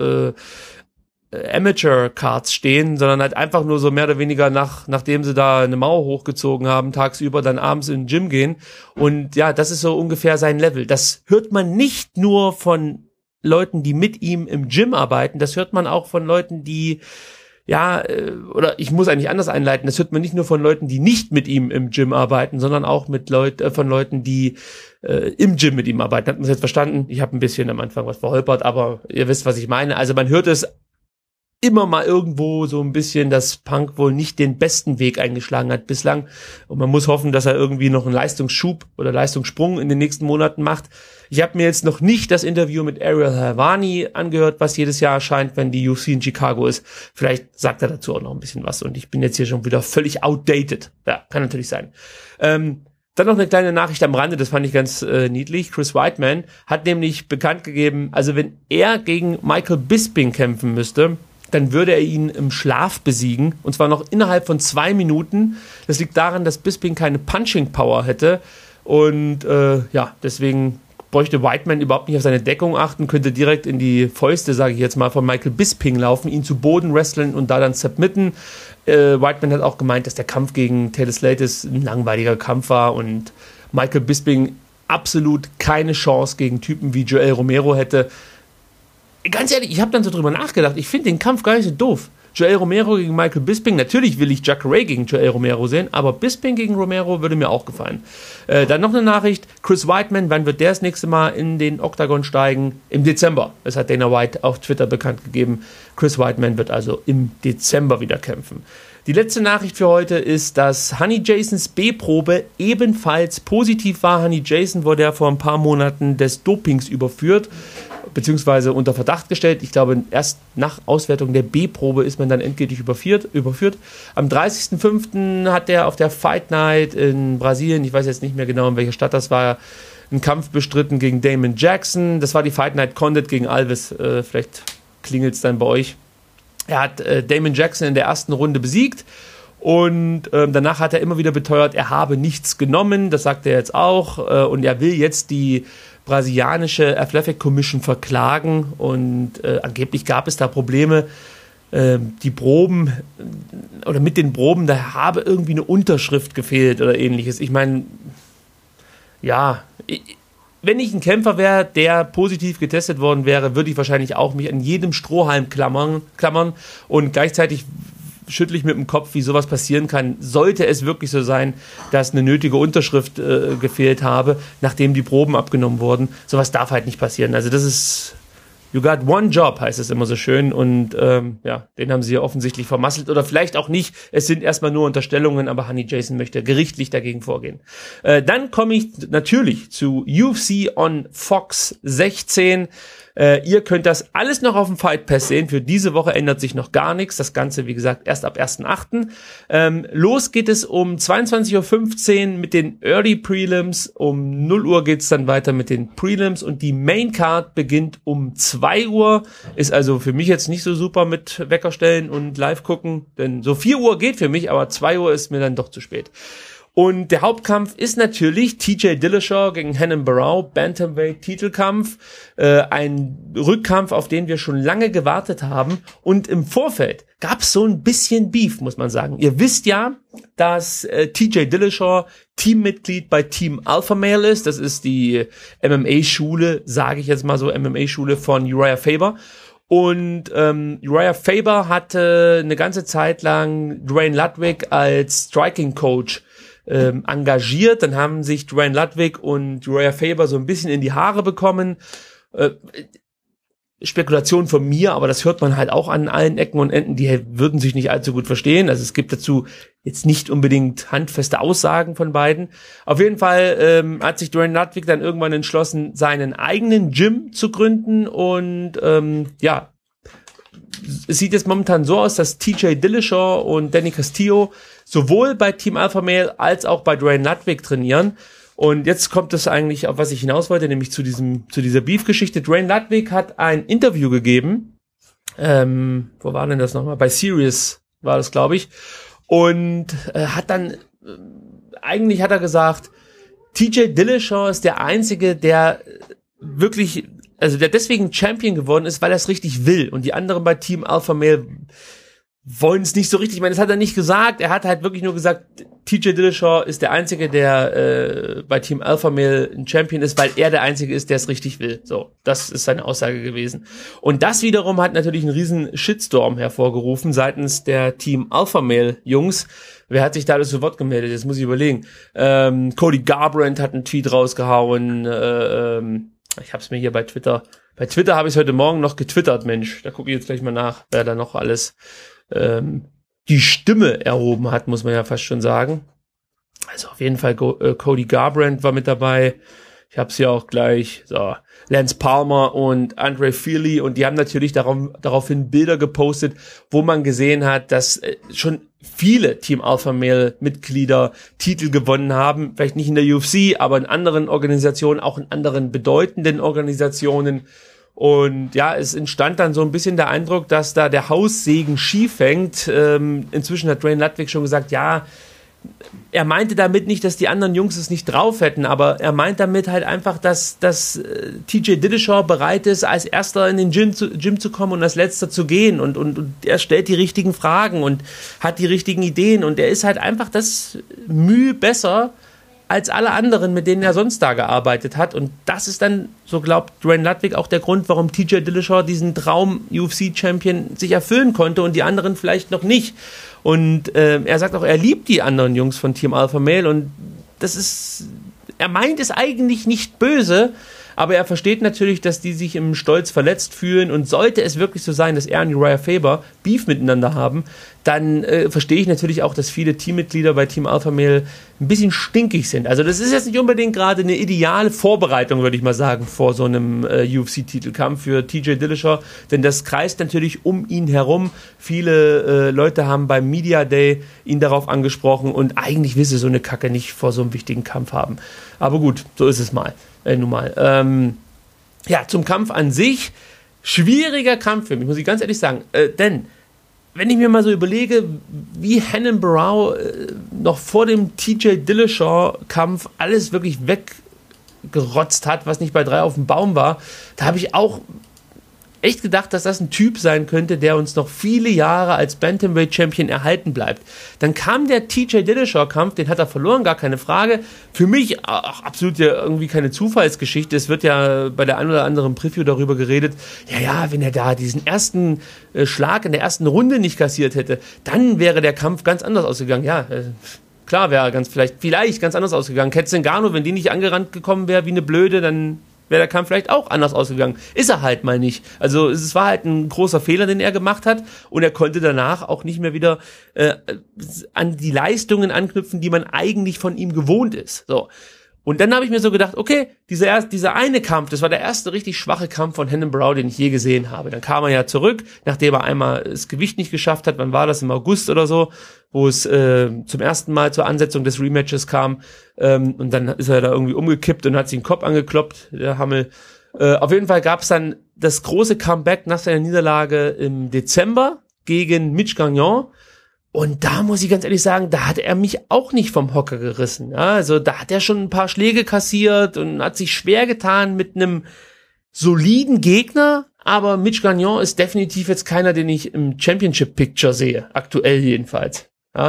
Amateur-Cards stehen, sondern halt einfach nur so mehr oder weniger nachdem sie da eine Mauer hochgezogen haben, tagsüber dann abends in den Gym gehen. Und ja, das ist so ungefähr sein Level. Das hört man nicht nur von Leuten, die mit ihm im Gym arbeiten, das hört man auch von Leuten, die oder ich muss eigentlich anders einleiten, das hört man nicht nur von Leuten, die nicht mit ihm im Gym arbeiten, sondern auch von Leuten, die im Gym mit ihm arbeiten. Hat man das jetzt verstanden? Ich habe ein bisschen am Anfang was verholpert, aber ihr wisst, was ich meine. Also man hört es immer mal irgendwo so ein bisschen, dass Punk wohl nicht den besten Weg eingeschlagen hat bislang. Und man muss hoffen, dass er irgendwie noch einen Leistungsschub oder Leistungssprung in den nächsten Monaten macht. Ich habe mir jetzt noch nicht das Interview mit Ariel Helwani angehört, was jedes Jahr erscheint, wenn die UFC in Chicago ist. Vielleicht sagt er dazu auch noch ein bisschen was. Und ich bin jetzt hier schon wieder völlig outdated. Ja, kann natürlich sein. Dann noch eine kleine Nachricht am Rande, das fand ich ganz niedlich. Chris Weidman hat nämlich bekannt gegeben, also wenn er gegen Michael Bisping kämpfen müsste, dann würde er ihn im Schlaf besiegen. Und zwar noch innerhalb von 2 Minuten. Das liegt daran, dass Bisping keine Punching Power hätte. Und deswegen bräuchte Whiteman überhaupt nicht auf seine Deckung achten, könnte direkt in die Fäuste, sage ich jetzt mal, von Michael Bisping laufen, ihn zu Boden wresteln und da dann submitten. Whiteman hat auch gemeint, dass der Kampf gegen Taylor Slatus ein langweiliger Kampf war und Michael Bisping absolut keine Chance gegen Typen wie Joel Romero hätte. Ganz ehrlich, ich habe dann so drüber nachgedacht, ich finde den Kampf gar nicht so doof. Joel Romero gegen Michael Bisping, natürlich will ich Jacare gegen Joel Romero sehen, aber Bisping gegen Romero würde mir auch gefallen. Dann noch eine Nachricht, Chris Weidman, wann wird der das nächste Mal in den Oktagon steigen? Im Dezember. Das hat Dana White auf Twitter bekannt gegeben. Chris Weidman wird also im Dezember wieder kämpfen. Die letzte Nachricht für heute ist, dass Honey Jasons B-Probe ebenfalls positiv war. Honey Jason wurde ja vor ein paar Monaten des Dopings überführt, beziehungsweise unter Verdacht gestellt. Ich glaube, erst nach Auswertung der B-Probe ist man dann endgültig überführt. Am 30.05. hat er auf der Fight Night in Brasilien, ich weiß jetzt nicht mehr genau, in welcher Stadt das war, einen Kampf bestritten gegen Damon Jackson. Das war die Fight Night Condit gegen Alves. Vielleicht klingelt es dann bei euch. Er hat Damon Jackson in der ersten Runde besiegt und danach hat er immer wieder beteuert, er habe nichts genommen. Das sagt er jetzt auch. Und er will jetzt die brasilianische Athletic Commission verklagen und angeblich gab es da Probleme. Die Proben oder mit den Proben, da habe irgendwie eine Unterschrift gefehlt oder ähnliches. Ich meine, ja, wenn ich ein Kämpfer wäre, der positiv getestet worden wäre, würde ich wahrscheinlich auch mich an jedem Strohhalm klammern und gleichzeitig schüttle ich mit dem Kopf, wie sowas passieren kann. Sollte es wirklich so sein, dass eine nötige Unterschrift gefehlt habe, nachdem die Proben abgenommen wurden, sowas darf halt nicht passieren. Also das ist, you got one job, heißt es immer so schön und ja, den haben sie ja offensichtlich vermasselt oder vielleicht auch nicht. Es sind erstmal nur Unterstellungen, aber Honey Jason möchte gerichtlich dagegen vorgehen. Dann komme ich natürlich zu UFC on Fox 16. Ihr könnt das alles noch auf dem Fight Pass sehen. Für diese Woche ändert sich noch gar nichts. Das Ganze, wie gesagt, erst ab 1.8. Los geht es um 22.15 Uhr mit den Early Prelims. Um 0 Uhr geht's dann weiter mit den Prelims und die Main Card beginnt um 2 Uhr. Ist also für mich jetzt nicht so super mit Weckerstellen und live gucken, denn so 4 Uhr geht für mich, aber 2 Uhr ist mir dann doch zu spät. Und der Hauptkampf ist natürlich TJ Dillashaw gegen Renan Barão, Bantamweight-Titelkampf. Ein Rückkampf, auf den wir schon lange gewartet haben. Und im Vorfeld gab es so ein bisschen Beef, muss man sagen. Ihr wisst ja, dass TJ Dillashaw Teammitglied bei Team Alpha Male ist. Das ist die MMA-Schule, sage ich jetzt mal so, MMA-Schule von Uriah Faber. Und Uriah Faber hatte eine ganze Zeit lang Duane Ludwig als Striking-Coach engagiert. Dann haben sich Duane Ludwig und Uriah Faber so ein bisschen in die Haare bekommen. Spekulation von mir, aber das hört man halt auch an allen Ecken und Enden, die würden sich nicht allzu gut verstehen. Also es gibt dazu jetzt nicht unbedingt handfeste Aussagen von beiden. Auf jeden Fall hat sich Duane Ludwig dann irgendwann entschlossen, seinen eigenen Gym zu gründen und ja, es sieht jetzt momentan so aus, dass TJ Dillashaw und Danny Castillo sowohl bei Team Alpha Male als auch bei Duane Ludwig trainieren. Und jetzt kommt es eigentlich, auf was ich hinaus wollte, nämlich zu dieser Beef-Geschichte. Duane Ludwig hat ein Interview gegeben. Wo war denn das nochmal? Bei Sirius war das, glaube ich. Und hat dann, eigentlich hat er gesagt, TJ Dillashaw ist der Einzige, der wirklich, also der deswegen Champion geworden ist, weil er es richtig will. Und die anderen bei Team Alpha Male wollen es nicht so richtig. Ich meine, das hat er nicht gesagt. Er hat halt wirklich nur gesagt, TJ Dillashaw ist der Einzige, der bei Team Alpha Male ein Champion ist, weil er der Einzige ist, der es richtig will. So, das ist seine Aussage gewesen. Und das wiederum hat natürlich einen riesen Shitstorm hervorgerufen seitens der Team Alpha Male Jungs. Wer hat sich da alles zu Wort gemeldet? Jetzt muss ich überlegen. Cody Garbrandt hat einen Tweet rausgehauen. Ich habe es mir hier bei Twitter. Bei Twitter habe ich es heute Morgen noch getwittert, Mensch. Da gucke ich jetzt gleich mal nach, wer da noch alles die Stimme erhoben hat, muss man ja fast schon sagen. Also auf jeden Fall Cody Garbrandt war mit dabei. Ich habe es ja auch gleich. So, Lance Palmer und Andre Feely. Und die haben natürlich daraufhin Bilder gepostet, wo man gesehen hat, dass schon viele Team Alpha Male Mitglieder Titel gewonnen haben. Vielleicht nicht in der UFC, aber in anderen Organisationen, auch in anderen bedeutenden Organisationen. Und ja, es entstand dann so ein bisschen der Eindruck, dass da der Haussegen schief hängt. Inzwischen hat Duane Ludwig schon gesagt, ja, er meinte damit nicht, dass die anderen Jungs es nicht drauf hätten, aber er meint damit halt einfach, dass TJ Dillashaw bereit ist, als Erster in den Gym zu kommen und als Letzter zu gehen und er stellt die richtigen Fragen und hat die richtigen Ideen und er ist halt einfach das Mühe besser als alle anderen, mit denen er sonst da gearbeitet hat. Und das ist dann, so glaubt Duane Ludwig, auch der Grund, warum TJ Dillashaw diesen Traum UFC-Champion sich erfüllen konnte und die anderen vielleicht noch nicht. Und er sagt auch, er liebt die anderen Jungs von Team Alpha Male und das ist, er meint es eigentlich nicht böse, aber er versteht natürlich, dass die sich im Stolz verletzt fühlen und sollte es wirklich so sein, dass er und Uriah Faber Beef miteinander haben, dann verstehe ich natürlich auch, dass viele Teammitglieder bei Team Alpha Male ein bisschen stinkig sind. Also das ist jetzt nicht unbedingt gerade eine ideale Vorbereitung, würde ich mal sagen, vor so einem UFC-Titelkampf für TJ Dillashaw, denn das kreist natürlich um ihn herum. Viele Leute haben beim Media Day ihn darauf angesprochen und eigentlich will sie so eine Kacke nicht vor so einem wichtigen Kampf haben. Aber gut, so ist es mal. Nun mal. Ja, zum Kampf an sich. Schwieriger Kampf für mich, muss ich ganz ehrlich sagen. Denn, wenn ich mir mal so überlege, wie Renan Barão noch vor dem TJ Dillashaw-Kampf alles wirklich weggerotzt hat, was nicht bei 3 auf dem Baum war, da habe ich auch echt gedacht, dass das ein Typ sein könnte, der uns noch viele Jahre als Bantamweight-Champion erhalten bleibt. Dann kam der TJ Dillashaw-Kampf, den hat er verloren, gar keine Frage. Für mich auch absolut ja irgendwie keine Zufallsgeschichte. Es wird ja bei der ein oder anderen Preview darüber geredet, ja, wenn er da diesen ersten Schlag in der ersten Runde nicht kassiert hätte, dann wäre der Kampf ganz anders ausgegangen. Ja, klar wäre er vielleicht ganz anders ausgegangen. Cat Zingano, wenn die nicht angerannt gekommen wäre wie eine Blöde, dann wäre der Kampf vielleicht auch anders ausgegangen. Ist er halt mal nicht. Also es war halt ein großer Fehler, den er gemacht hat und er konnte danach auch nicht mehr wieder an die Leistungen anknüpfen, die man eigentlich von ihm gewohnt ist. So. Und dann habe ich mir so gedacht, okay, dieser eine Kampf, das war der erste richtig schwache Kampf von Renan Barão, den ich je gesehen habe. Dann kam er ja zurück, nachdem er einmal das Gewicht nicht geschafft hat. Wann war das? Im August oder so, wo es zum ersten Mal zur Ansetzung des Rematches kam. Und dann ist er da irgendwie umgekippt und hat sich den Kopf angekloppt, der Hammel. Auf jeden Fall gab es dann das große Comeback nach seiner Niederlage im Dezember gegen Mitch Gagnon. Und da muss ich ganz ehrlich sagen, da hat er mich auch nicht vom Hocker gerissen. Ja, also da hat er schon ein paar Schläge kassiert und hat sich schwer getan mit einem soliden Gegner. Aber Mitch Gagnon ist definitiv jetzt keiner, den ich im Championship-Picture sehe. Aktuell jedenfalls.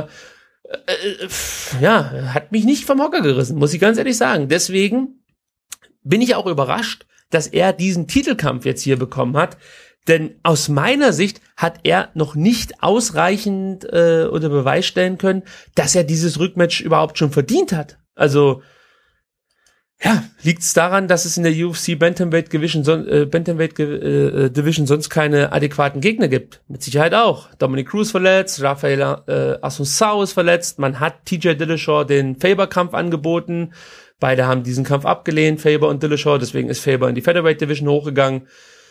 Ja, hat mich nicht vom Hocker gerissen, muss ich ganz ehrlich sagen. Deswegen bin ich auch überrascht, dass er diesen Titelkampf jetzt hier bekommen hat. Denn aus meiner Sicht hat er noch nicht ausreichend unter Beweis stellen können, dass er dieses Rückmatch überhaupt schon verdient hat. Also, ja, liegt es daran, dass es in der UFC Bantamweight Division sonst keine adäquaten Gegner gibt? Mit Sicherheit auch. Dominic Cruz verletzt, Rafael Assunção ist verletzt, man hat TJ Dillashaw den Faber-Kampf angeboten. Beide haben diesen Kampf abgelehnt, Faber und Dillashaw, deswegen ist Faber in die Featherweight Division hochgegangen.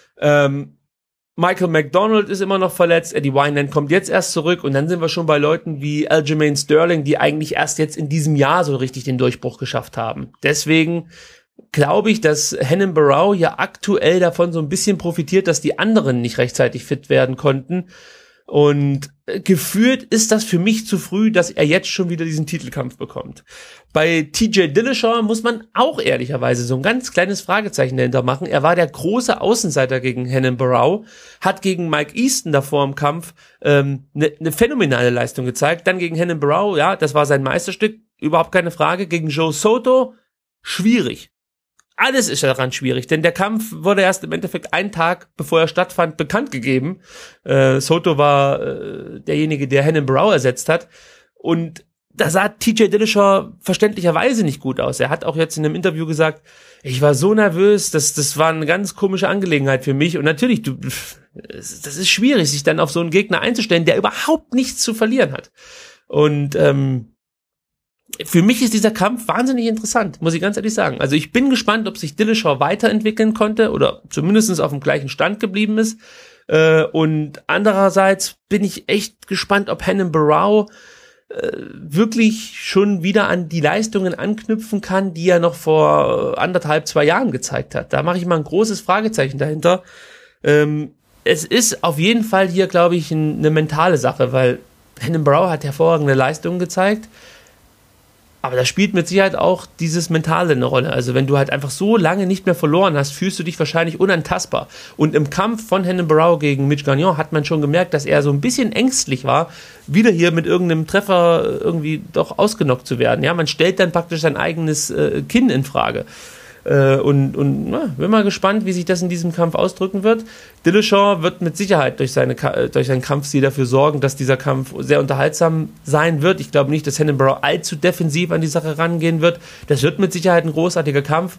Michael McDonald ist immer noch verletzt, Eddie Wineland kommt jetzt erst zurück und dann sind wir schon bei Leuten wie Aljamain Sterling, die eigentlich erst jetzt in diesem Jahr so richtig den Durchbruch geschafft haben. Deswegen glaube ich, dass Renan Barão ja aktuell davon so ein bisschen profitiert, dass die anderen nicht rechtzeitig fit werden konnten. Und gefühlt ist das für mich zu früh, dass er jetzt schon wieder diesen Titelkampf bekommt. Bei TJ Dillashaw muss man auch ehrlicherweise so ein ganz kleines Fragezeichen dahinter machen. Er war der große Außenseiter gegen Renan Barão, hat gegen Mike Easton davor im Kampf eine phänomenale Leistung gezeigt. Dann gegen Renan Barão, ja, das war sein Meisterstück, überhaupt keine Frage. Gegen Joe Soto, schwierig. Alles ist daran schwierig, denn der Kampf wurde erst im Endeffekt einen Tag, bevor er stattfand, bekannt gegeben. Soto war derjenige, der Renan Barão ersetzt hat. Und da sah TJ Dillashaw verständlicherweise nicht gut aus. Er hat auch jetzt in einem Interview gesagt, ich war so nervös, das war eine ganz komische Angelegenheit für mich. Und natürlich, das ist schwierig, sich dann auf so einen Gegner einzustellen, der überhaupt nichts zu verlieren hat. Und für mich ist dieser Kampf wahnsinnig interessant, muss ich ganz ehrlich sagen. Also ich bin gespannt, ob sich Dillashaw weiterentwickeln konnte oder zumindest auf dem gleichen Stand geblieben ist. Und andererseits bin ich echt gespannt, ob Renan Barão wirklich schon wieder an die Leistungen anknüpfen kann, die er noch vor 1,5-2 Jahren gezeigt hat. Da mache ich mal ein großes Fragezeichen dahinter. Es ist auf jeden Fall hier, glaube ich, eine mentale Sache, weil Renan Barão hat hervorragende Leistungen gezeigt, Aber da spielt mit Sicherheit auch dieses Mentale eine Rolle. Also wenn du halt einfach so lange nicht mehr verloren hast, fühlst du dich wahrscheinlich unantastbar. Und im Kampf von Renan Barão gegen Mitch Gagnon hat man schon gemerkt, dass er so ein bisschen ängstlich war, wieder hier mit irgendeinem Treffer irgendwie doch ausgenockt zu werden. Ja, man stellt dann praktisch sein eigenes Kinn in Frage. Und bin mal gespannt, wie sich das in diesem Kampf ausdrücken wird. Dillashaw wird mit Sicherheit durch seinen Kampfstil dafür sorgen, dass dieser Kampf sehr unterhaltsam sein wird. Ich glaube nicht, dass Renan Barão allzu defensiv an die Sache rangehen wird. Das wird mit Sicherheit ein großartiger Kampf.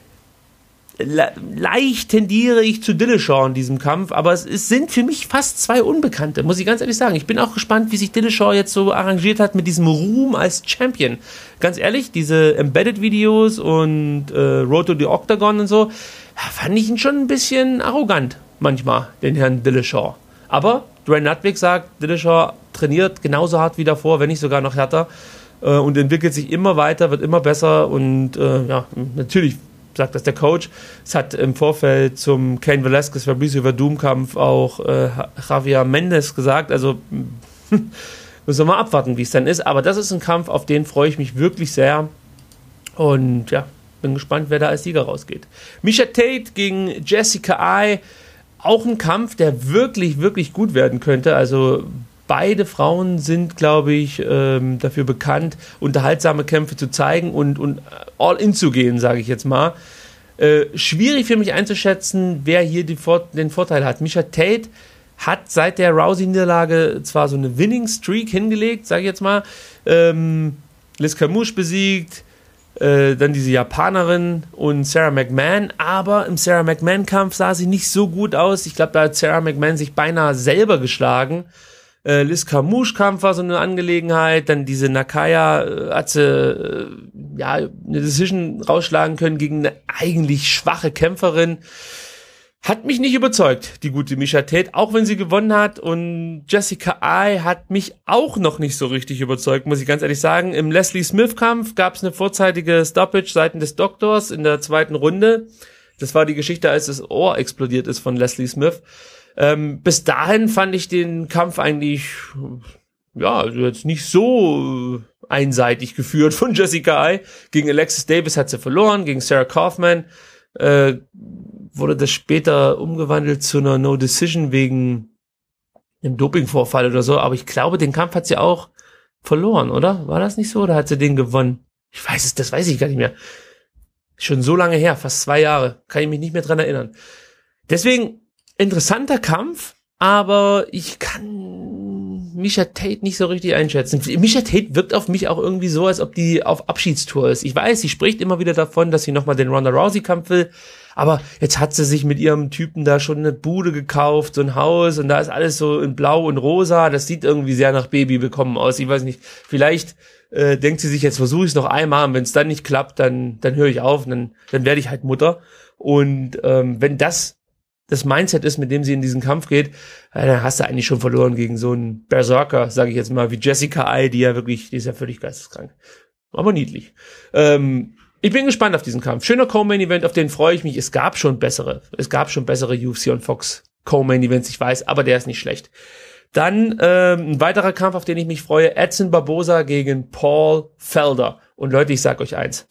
Leicht tendiere ich zu Dillashaw in diesem Kampf, aber es sind für mich fast zwei Unbekannte, muss ich ganz ehrlich sagen. Ich bin auch gespannt, wie sich Dillashaw jetzt so arrangiert hat mit diesem Ruhm als Champion. Ganz ehrlich, diese Embedded-Videos und Road to the Octagon und so, fand ich ihn schon ein bisschen arrogant manchmal, den Herrn Dillashaw. Aber Duane Ludwig sagt, Dillashaw trainiert genauso hart wie davor, wenn nicht sogar noch härter, und entwickelt sich immer weiter, wird immer besser und natürlich sagt das der Coach. Es hat im Vorfeld zum Cain Velasquez-Fabricio Verdum-Kampf auch Javier Mendes gesagt. Also müssen wir mal abwarten, wie es dann ist. Aber das ist ein Kampf, auf den freue ich mich wirklich sehr. Und ja, bin gespannt, wer da als Sieger rausgeht. Miesha Tate gegen Jessica Eye. Auch ein Kampf, der wirklich, wirklich gut werden könnte. Also beide Frauen sind, glaube ich, dafür bekannt, unterhaltsame Kämpfe zu zeigen und all in zu gehen, sage ich jetzt mal. Schwierig für mich einzuschätzen, wer hier den Vorteil hat. Miesha Tate hat seit der Rousey-Niederlage zwar so eine Winning-Streak hingelegt, sage ich jetzt mal, Liz Carmouche besiegt, dann diese Japanerin und Sarah McMahon, aber im Sarah McMahon-Kampf sah sie nicht so gut aus. Ich glaube, da hat Sarah McMahon sich beinahe selber geschlagen. Liz Carmouche-Kampf war so eine Angelegenheit, dann diese Nakaya hat sie eine Decision rausschlagen können gegen eine eigentlich schwache Kämpferin. Hat mich nicht überzeugt, die gute Miesha Tate, auch wenn sie gewonnen hat, und Jessica Eye hat mich auch noch nicht so richtig überzeugt, muss ich ganz ehrlich sagen. Im Leslie Smith-Kampf gab es eine vorzeitige Stoppage seitens des Doktors in der zweiten Runde. Das war die Geschichte, als das Ohr explodiert ist von Leslie Smith. Bis dahin fand ich den Kampf eigentlich, also jetzt nicht so einseitig geführt von Jessica Eye. Gegen Alexis Davis hat sie verloren, gegen Sarah Kaufman wurde das später umgewandelt zu einer No-Decision wegen einem Dopingvorfall oder so, aber ich glaube, den Kampf hat sie auch verloren, oder? War das nicht so, oder hat sie den gewonnen? Das weiß ich gar nicht mehr. Schon so lange her, fast 2 Jahre, kann ich mich nicht mehr dran erinnern. Deswegen interessanter Kampf, aber ich kann Miesha Tate nicht so richtig einschätzen. Miesha Tate wirkt auf mich auch irgendwie so, als ob die auf Abschiedstour ist. Ich weiß, sie spricht immer wieder davon, dass sie nochmal den Ronda Rousey-Kampf will, aber jetzt hat sie sich mit ihrem Typen da schon eine Bude gekauft, so ein Haus, und da ist alles so in blau und rosa. Das sieht irgendwie sehr nach Baby bekommen aus. Ich weiß nicht, vielleicht denkt sie sich, jetzt versuche ich es noch einmal, und wenn es dann nicht klappt, dann höre ich auf, und dann werde ich halt Mutter. Und wenn das Mindset ist, mit dem sie in diesen Kampf geht, dann hast du eigentlich schon verloren gegen so einen Berserker, sage ich jetzt mal, wie Jessica Eye, die ist ja völlig geisteskrank. Aber niedlich. Ich bin gespannt auf diesen Kampf. Schöner Co-Main-Event, auf den freue ich mich. Es gab schon bessere UFC on Fox Co-Main-Events, ich weiß, aber der ist nicht schlecht. Dann ein weiterer Kampf, auf den ich mich freue, Edson Barboza gegen Paul Felder. Und Leute, ich sag euch eins.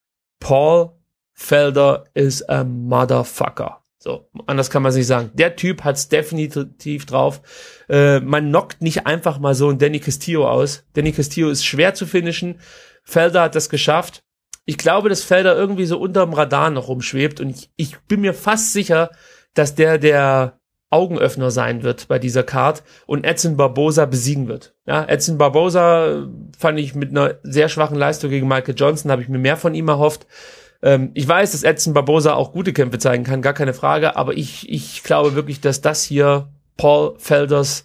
Paul Felder is a motherfucker. So, anders kann man es nicht sagen. Der Typ hat's definitiv drauf. Man knockt nicht einfach mal so einen Danny Castillo aus. Danny Castillo ist schwer zu finishen. Felder hat das geschafft. Ich glaube, dass Felder irgendwie so unterm Radar noch rumschwebt, und ich bin mir fast sicher, dass der Augenöffner sein wird bei dieser Card und Edson Barboza besiegen wird. Ja, Edson Barboza fand ich mit einer sehr schwachen Leistung gegen Michael Johnson, habe ich mir mehr von ihm erhofft. Ich weiß, dass Edson Barboza auch gute Kämpfe zeigen kann, gar keine Frage, aber ich glaube wirklich, dass das hier Paul Felders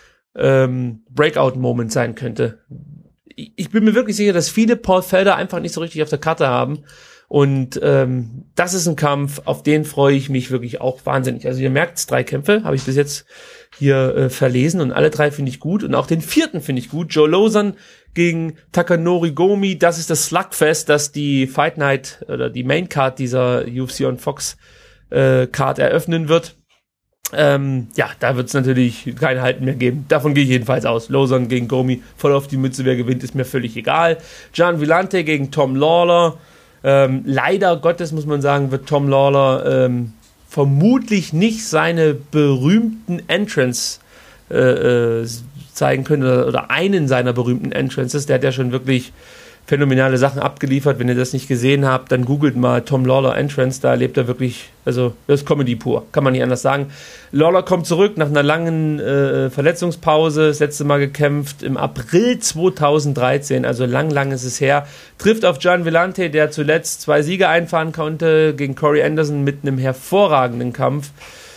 Breakout-Moment sein könnte. Ich bin mir wirklich sicher, dass viele Paul Felder einfach nicht so richtig auf der Karte haben, und das ist ein Kampf, auf den freue ich mich wirklich auch wahnsinnig. Also ihr merkt, 3 Kämpfe habe ich bis jetzt hier verlesen, und alle 3 finde ich gut, und auch den 4. finde ich gut. Joe Lauzon gegen Takanori Gomi, das ist das Slugfest, das die Fight Night oder die Main Card dieser UFC on Fox Card eröffnen wird. Da wird es natürlich kein Halten mehr geben. Davon gehe ich jedenfalls aus. Lawson gegen Gomi, voll auf die Mütze, wer gewinnt, ist mir völlig egal. Gian Villante gegen Tom Lawler. Leider Gottes, muss man sagen, wird Tom Lawler vermutlich nicht seine berühmten Entrance zeigen können oder einen seiner berühmten Entrances. Der hat ja schon wirklich phänomenale Sachen abgeliefert. Wenn ihr das nicht gesehen habt, dann googelt mal Tom Lawler Entrance, da lebt er wirklich, also das ist Comedy pur, kann man nicht anders sagen. Lawler kommt zurück nach einer langen Verletzungspause, das letzte Mal gekämpft im April 2013, also lang ist es her, trifft auf Gian Villante, der zuletzt 2 Siege einfahren konnte, gegen Corey Anderson mit einem hervorragenden Kampf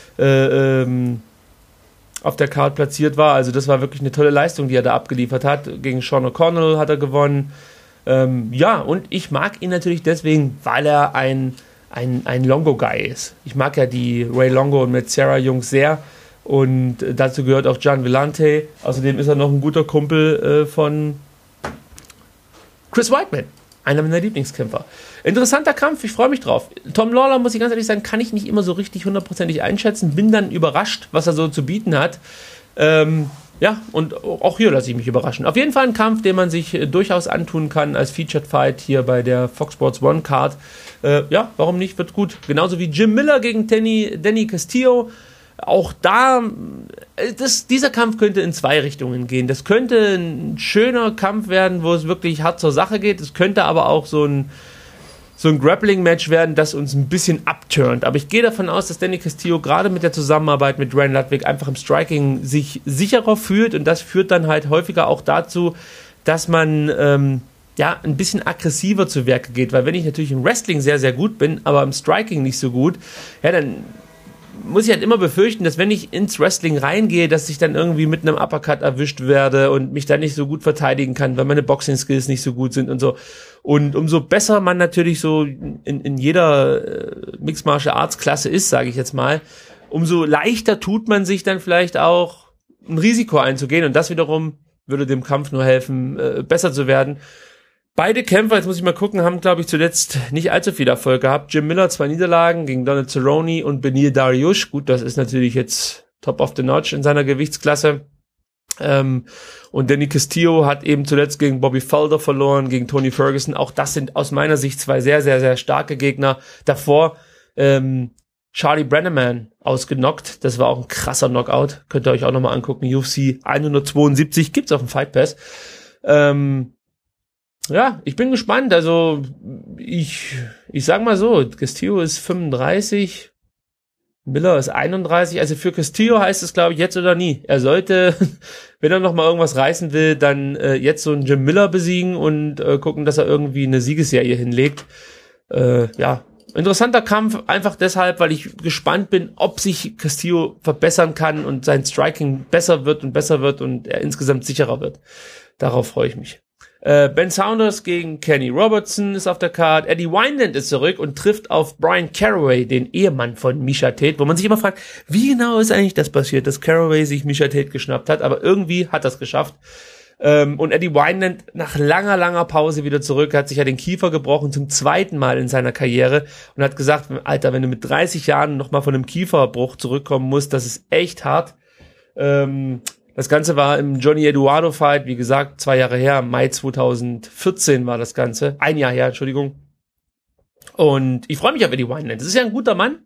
auf der Card platziert war. Also das war wirklich eine tolle Leistung, die er da abgeliefert hat. Gegen Sean O'Connell hat er gewonnen. Und ich mag ihn natürlich deswegen, weil er ein Longo-Guy ist. Ich mag ja die Ray Longo und Metzera-Jungs sehr und dazu gehört auch Gian Villante. Außerdem ist er noch ein guter Kumpel von Chris Weidman, einer meiner Lieblingskämpfer. Interessanter Kampf, ich freue mich drauf. Tom Lawler, muss ich ganz ehrlich sagen, kann ich nicht immer so richtig hundertprozentig einschätzen. Bin dann überrascht, was er so zu bieten hat. Und auch hier lasse ich mich überraschen. Auf jeden Fall ein Kampf, den man sich durchaus antun kann als Featured Fight hier bei der Fox Sports One Card. Warum nicht? Wird gut. Genauso wie Jim Miller gegen Danny Castillo. Auch da, dieser Kampf könnte in 2 Richtungen gehen. Das könnte ein schöner Kampf werden, wo es wirklich hart zur Sache geht. Es könnte aber auch so ein Grappling-Match werden, das uns ein bisschen abturnt. Aber ich gehe davon aus, dass Danny Castillo gerade mit der Zusammenarbeit mit Ryan Ludwig einfach im Striking sich sicherer fühlt und das führt dann halt häufiger auch dazu, dass man ein bisschen aggressiver zu Werke geht. Weil wenn ich natürlich im Wrestling sehr, sehr gut bin, aber im Striking nicht so gut, dann muss ich halt immer befürchten, dass wenn ich ins Wrestling reingehe, dass ich dann irgendwie mit einem Uppercut erwischt werde und mich dann nicht so gut verteidigen kann, weil meine Boxing-Skills nicht so gut sind und so. Und umso besser man natürlich so in jeder Mixed Martial Arts Klasse ist, sage ich jetzt mal, umso leichter tut man sich dann vielleicht auch ein Risiko einzugehen und das wiederum würde dem Kampf nur helfen, besser zu werden. Beide Kämpfer, jetzt muss ich mal gucken, haben, glaube ich, zuletzt nicht allzu viel Erfolg gehabt. Jim Miller 2 Niederlagen gegen Donald Cerrone und Benil Dariush. Gut, das ist natürlich jetzt top of the notch in seiner Gewichtsklasse. Und Danny Castillo hat eben zuletzt gegen Bobby Felder verloren, gegen Tony Ferguson. Auch das sind aus meiner Sicht 2 sehr, sehr, sehr starke Gegner. Davor Charlie Brenneman ausgenockt. Das war auch ein krasser Knockout. Könnt ihr euch auch nochmal angucken. UFC 172 gibt's auf dem Fight Pass. Ich bin gespannt. Also ich sag mal so, Castillo ist 35, Miller ist 31. Also für Castillo heißt es, glaube ich, jetzt oder nie. Er sollte, wenn er noch mal irgendwas reißen will, dann jetzt so einen Jim Miller besiegen und gucken, dass er irgendwie eine Siegesserie hinlegt. Interessanter Kampf, einfach deshalb, weil ich gespannt bin, ob sich Castillo verbessern kann und sein Striking besser wird und er insgesamt sicherer wird. Darauf freue ich mich. Ben Saunders gegen Kenny Robertson ist auf der Card. Eddie Wineland ist zurück und trifft auf Brian Caraway, den Ehemann von Miesha Tate, wo man sich immer fragt, wie genau ist eigentlich das passiert, dass Caraway sich Miesha Tate geschnappt hat, aber irgendwie hat er es geschafft. Und Eddie Wineland nach langer Pause wieder zurück, hat sich ja den Kiefer gebrochen, zum 2. Mal in seiner Karriere und hat gesagt, Alter, wenn du mit 30 Jahren nochmal von einem Kieferbruch zurückkommen musst, das ist echt hart. Das Ganze war im Johnny Eduardo Fight, wie gesagt, 2 Jahre her, Mai 2014 war das Ganze. 1 Jahr her, Entschuldigung. Und ich freue mich auf Eddie Wineland. Das ist ja ein guter Mann,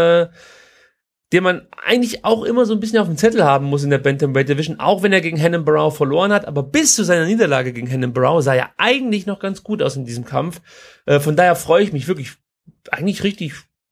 den man eigentlich auch immer so ein bisschen auf dem Zettel haben muss in der Bantamweight Division, auch wenn er gegen Henan Barrow verloren hat. Aber bis zu seiner Niederlage gegen Henan Barrow sah er eigentlich noch ganz gut aus in diesem Kampf. Von daher freue ich mich wirklich eigentlich richtig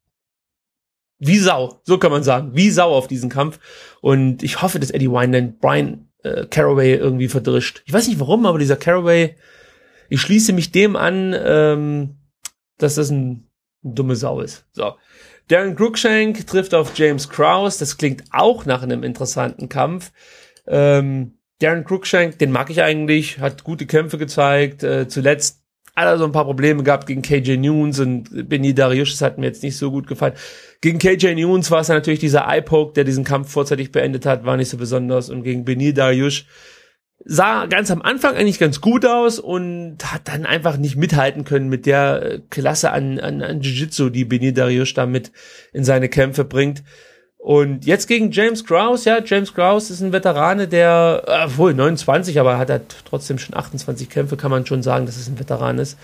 wie Sau, so kann man sagen, wie Sau auf diesen Kampf. Und ich hoffe, dass Eddie Wineland Brian Caraway irgendwie verdrischt. Ich weiß nicht warum, aber dieser Caraway, ich schließe mich dem an, dass das ein dumme Sau ist. So. Darren Cruikshank trifft auf James Krause. Das klingt auch nach einem interessanten Kampf. Darren Cruikshank, den mag ich eigentlich, hat gute Kämpfe gezeigt. Zuletzt hat er so ein paar Probleme gehabt gegen KJ Nunes und Benil Dariush, das hat mir jetzt nicht so gut gefallen. Gegen KJ Nunes war es dann natürlich dieser Eye-Poke, der diesen Kampf vorzeitig beendet hat, war nicht so besonders. Und gegen Benil Dariush sah ganz am Anfang eigentlich ganz gut aus und hat dann einfach nicht mithalten können mit der Klasse an Jiu-Jitsu, die Benil Dariush damit in seine Kämpfe bringt. Und jetzt gegen James Krause. Ja, James Krause ist ein Veterane, der, wohl 29, aber hat halt trotzdem schon 28 Kämpfe, kann man schon sagen, dass es ein Veteran ist.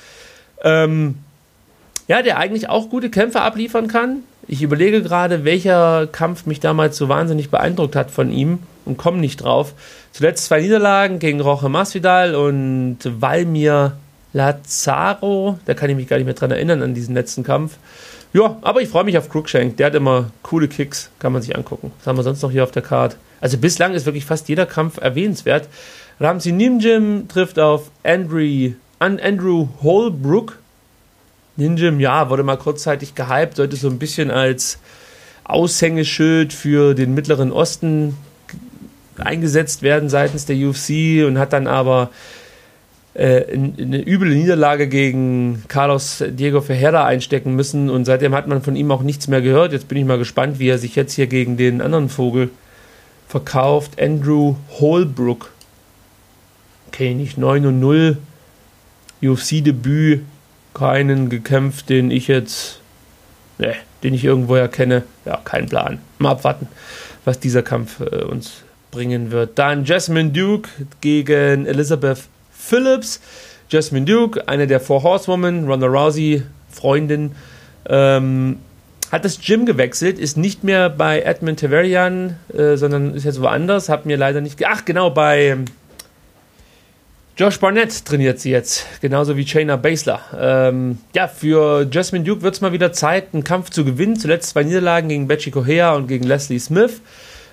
Ja, der eigentlich auch gute Kämpfe abliefern kann. Ich überlege gerade, welcher Kampf mich damals so wahnsinnig beeindruckt hat von ihm und komme nicht drauf. Zuletzt 2 Niederlagen gegen Jorge Masvidal und Valmir Lazaro. Da kann ich mich gar nicht mehr dran erinnern an diesen letzten Kampf. Ja, aber ich freue mich auf Cruikshank. Der hat immer coole Kicks, kann man sich angucken. Was haben wir sonst noch hier auf der Card? Also bislang ist wirklich fast jeder Kampf erwähnenswert. Ramzi Nimjem trifft auf Andrew Holbrook. Nimjem, ja, wurde mal kurzzeitig gehypt, sollte so ein bisschen als Aushängeschild für den Mittleren Osten eingesetzt werden seitens der UFC und hat dann aber eine üble Niederlage gegen Carlos Diego Ferreira einstecken müssen und seitdem hat man von ihm auch nichts mehr gehört. Jetzt bin ich mal gespannt, wie er sich jetzt hier gegen den anderen Vogel verkauft. Andrew Holbrook. Okay, nicht 9-0. UFC-Debüt. Keinen gekämpft, den ich irgendwoher kenne. Ja, kein Plan. Mal abwarten, was dieser Kampf uns bringen wird. Dann Jasmine Duke gegen Elizabeth Phillips. Jasmine Duke, eine der 4 Horsewomen, Ronda Rousey Freundin, hat das Gym gewechselt, ist nicht mehr bei Edmund Tavarian, sondern ist jetzt woanders, hat mir leider nicht... bei Josh Barnett trainiert sie jetzt, genauso wie Shayna Baszler. Ja, für Jasmine Duke wird es mal wieder Zeit, einen Kampf zu gewinnen. Zuletzt 2 Niederlagen gegen Betsy Correa und gegen Leslie Smith.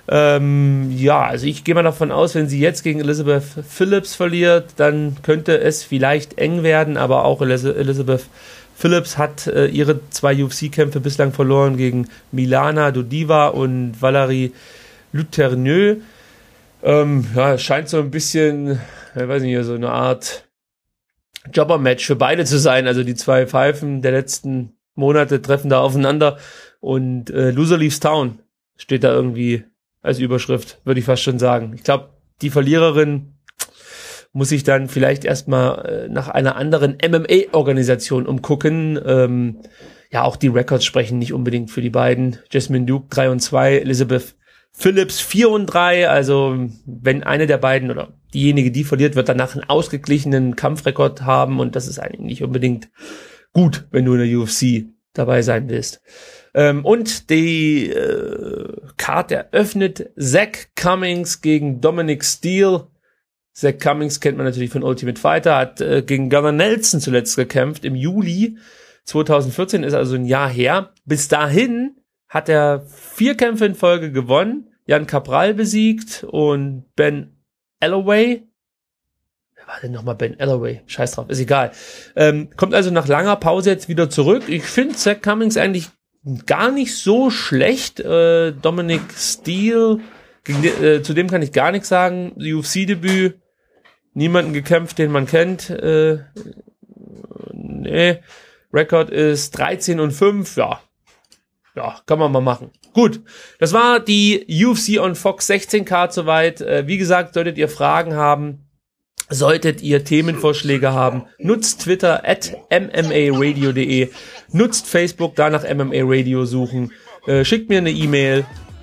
Ja, also ich gehe mal davon aus, wenn sie jetzt gegen Elizabeth Phillips verliert, dann könnte es vielleicht eng werden, aber auch Elizabeth Phillips hat ihre 2 UFC-Kämpfe bislang verloren gegen Milana Dodiva und Valerie Luterneux. Ja, es scheint so ein bisschen, ich weiß nicht, so eine Art Jobber-Match für beide zu sein. Also die 2 Pfeifen der letzten Monate treffen da aufeinander und Loser leaves town steht da irgendwie als Überschrift, würde ich fast schon sagen. Ich glaube, die Verliererin muss sich dann vielleicht erstmal nach einer anderen MMA-Organisation umgucken. Ja, auch die Records sprechen nicht unbedingt für die beiden. Jasmine Duke 3-2, Elizabeth Phillips 4-3, also wenn eine der beiden oder diejenige, die verliert, wird danach einen ausgeglichenen Kampfrekord haben und das ist eigentlich nicht unbedingt gut, wenn du in der UFC dabei sein willst. Und die Card eröffnet Zach Cummings gegen Dominic Steele. Zach Cummings kennt man natürlich von Ultimate Fighter, hat gegen Gunnar Nelson zuletzt gekämpft im Juli 2014, ist also ein Jahr her. Bis dahin hat er 4 Kämpfe in Folge gewonnen, Jan Cabral besiegt und Ben Alloway. Wer war denn nochmal Ben Alloway? Scheiß drauf, ist egal. Kommt also nach langer Pause jetzt wieder zurück. Ich finde Zach Cummings eigentlich gar nicht so schlecht. Dominic Steele, zu dem kann ich gar nichts sagen. UFC-Debüt, niemanden gekämpft, den man kennt. Nee. Rekord ist 13-5, ja, kann man mal machen. Gut, das war die UFC on Fox 16 Card soweit. Wie gesagt, solltet ihr Fragen haben, solltet ihr Themenvorschläge haben, nutzt Twitter @mmaradio.de, nutzt Facebook, danach MMA Radio suchen, schickt mir eine E-Mail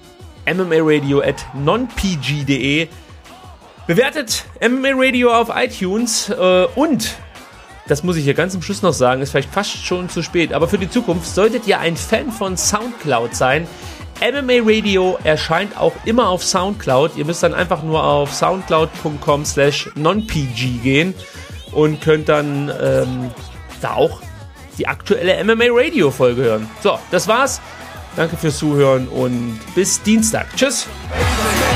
mmaradio@nonpg.de, bewertet MMA Radio auf iTunes und das muss ich hier ganz am Schluss noch sagen, ist vielleicht fast schon zu spät, aber für die Zukunft solltet ihr ein Fan von Soundcloud sein. MMA Radio erscheint auch immer auf Soundcloud. Ihr müsst dann einfach nur auf soundcloud.com/nonpg gehen und könnt dann da auch die aktuelle MMA Radio Folge hören. So, das war's. Danke fürs Zuhören und bis Dienstag. Tschüss.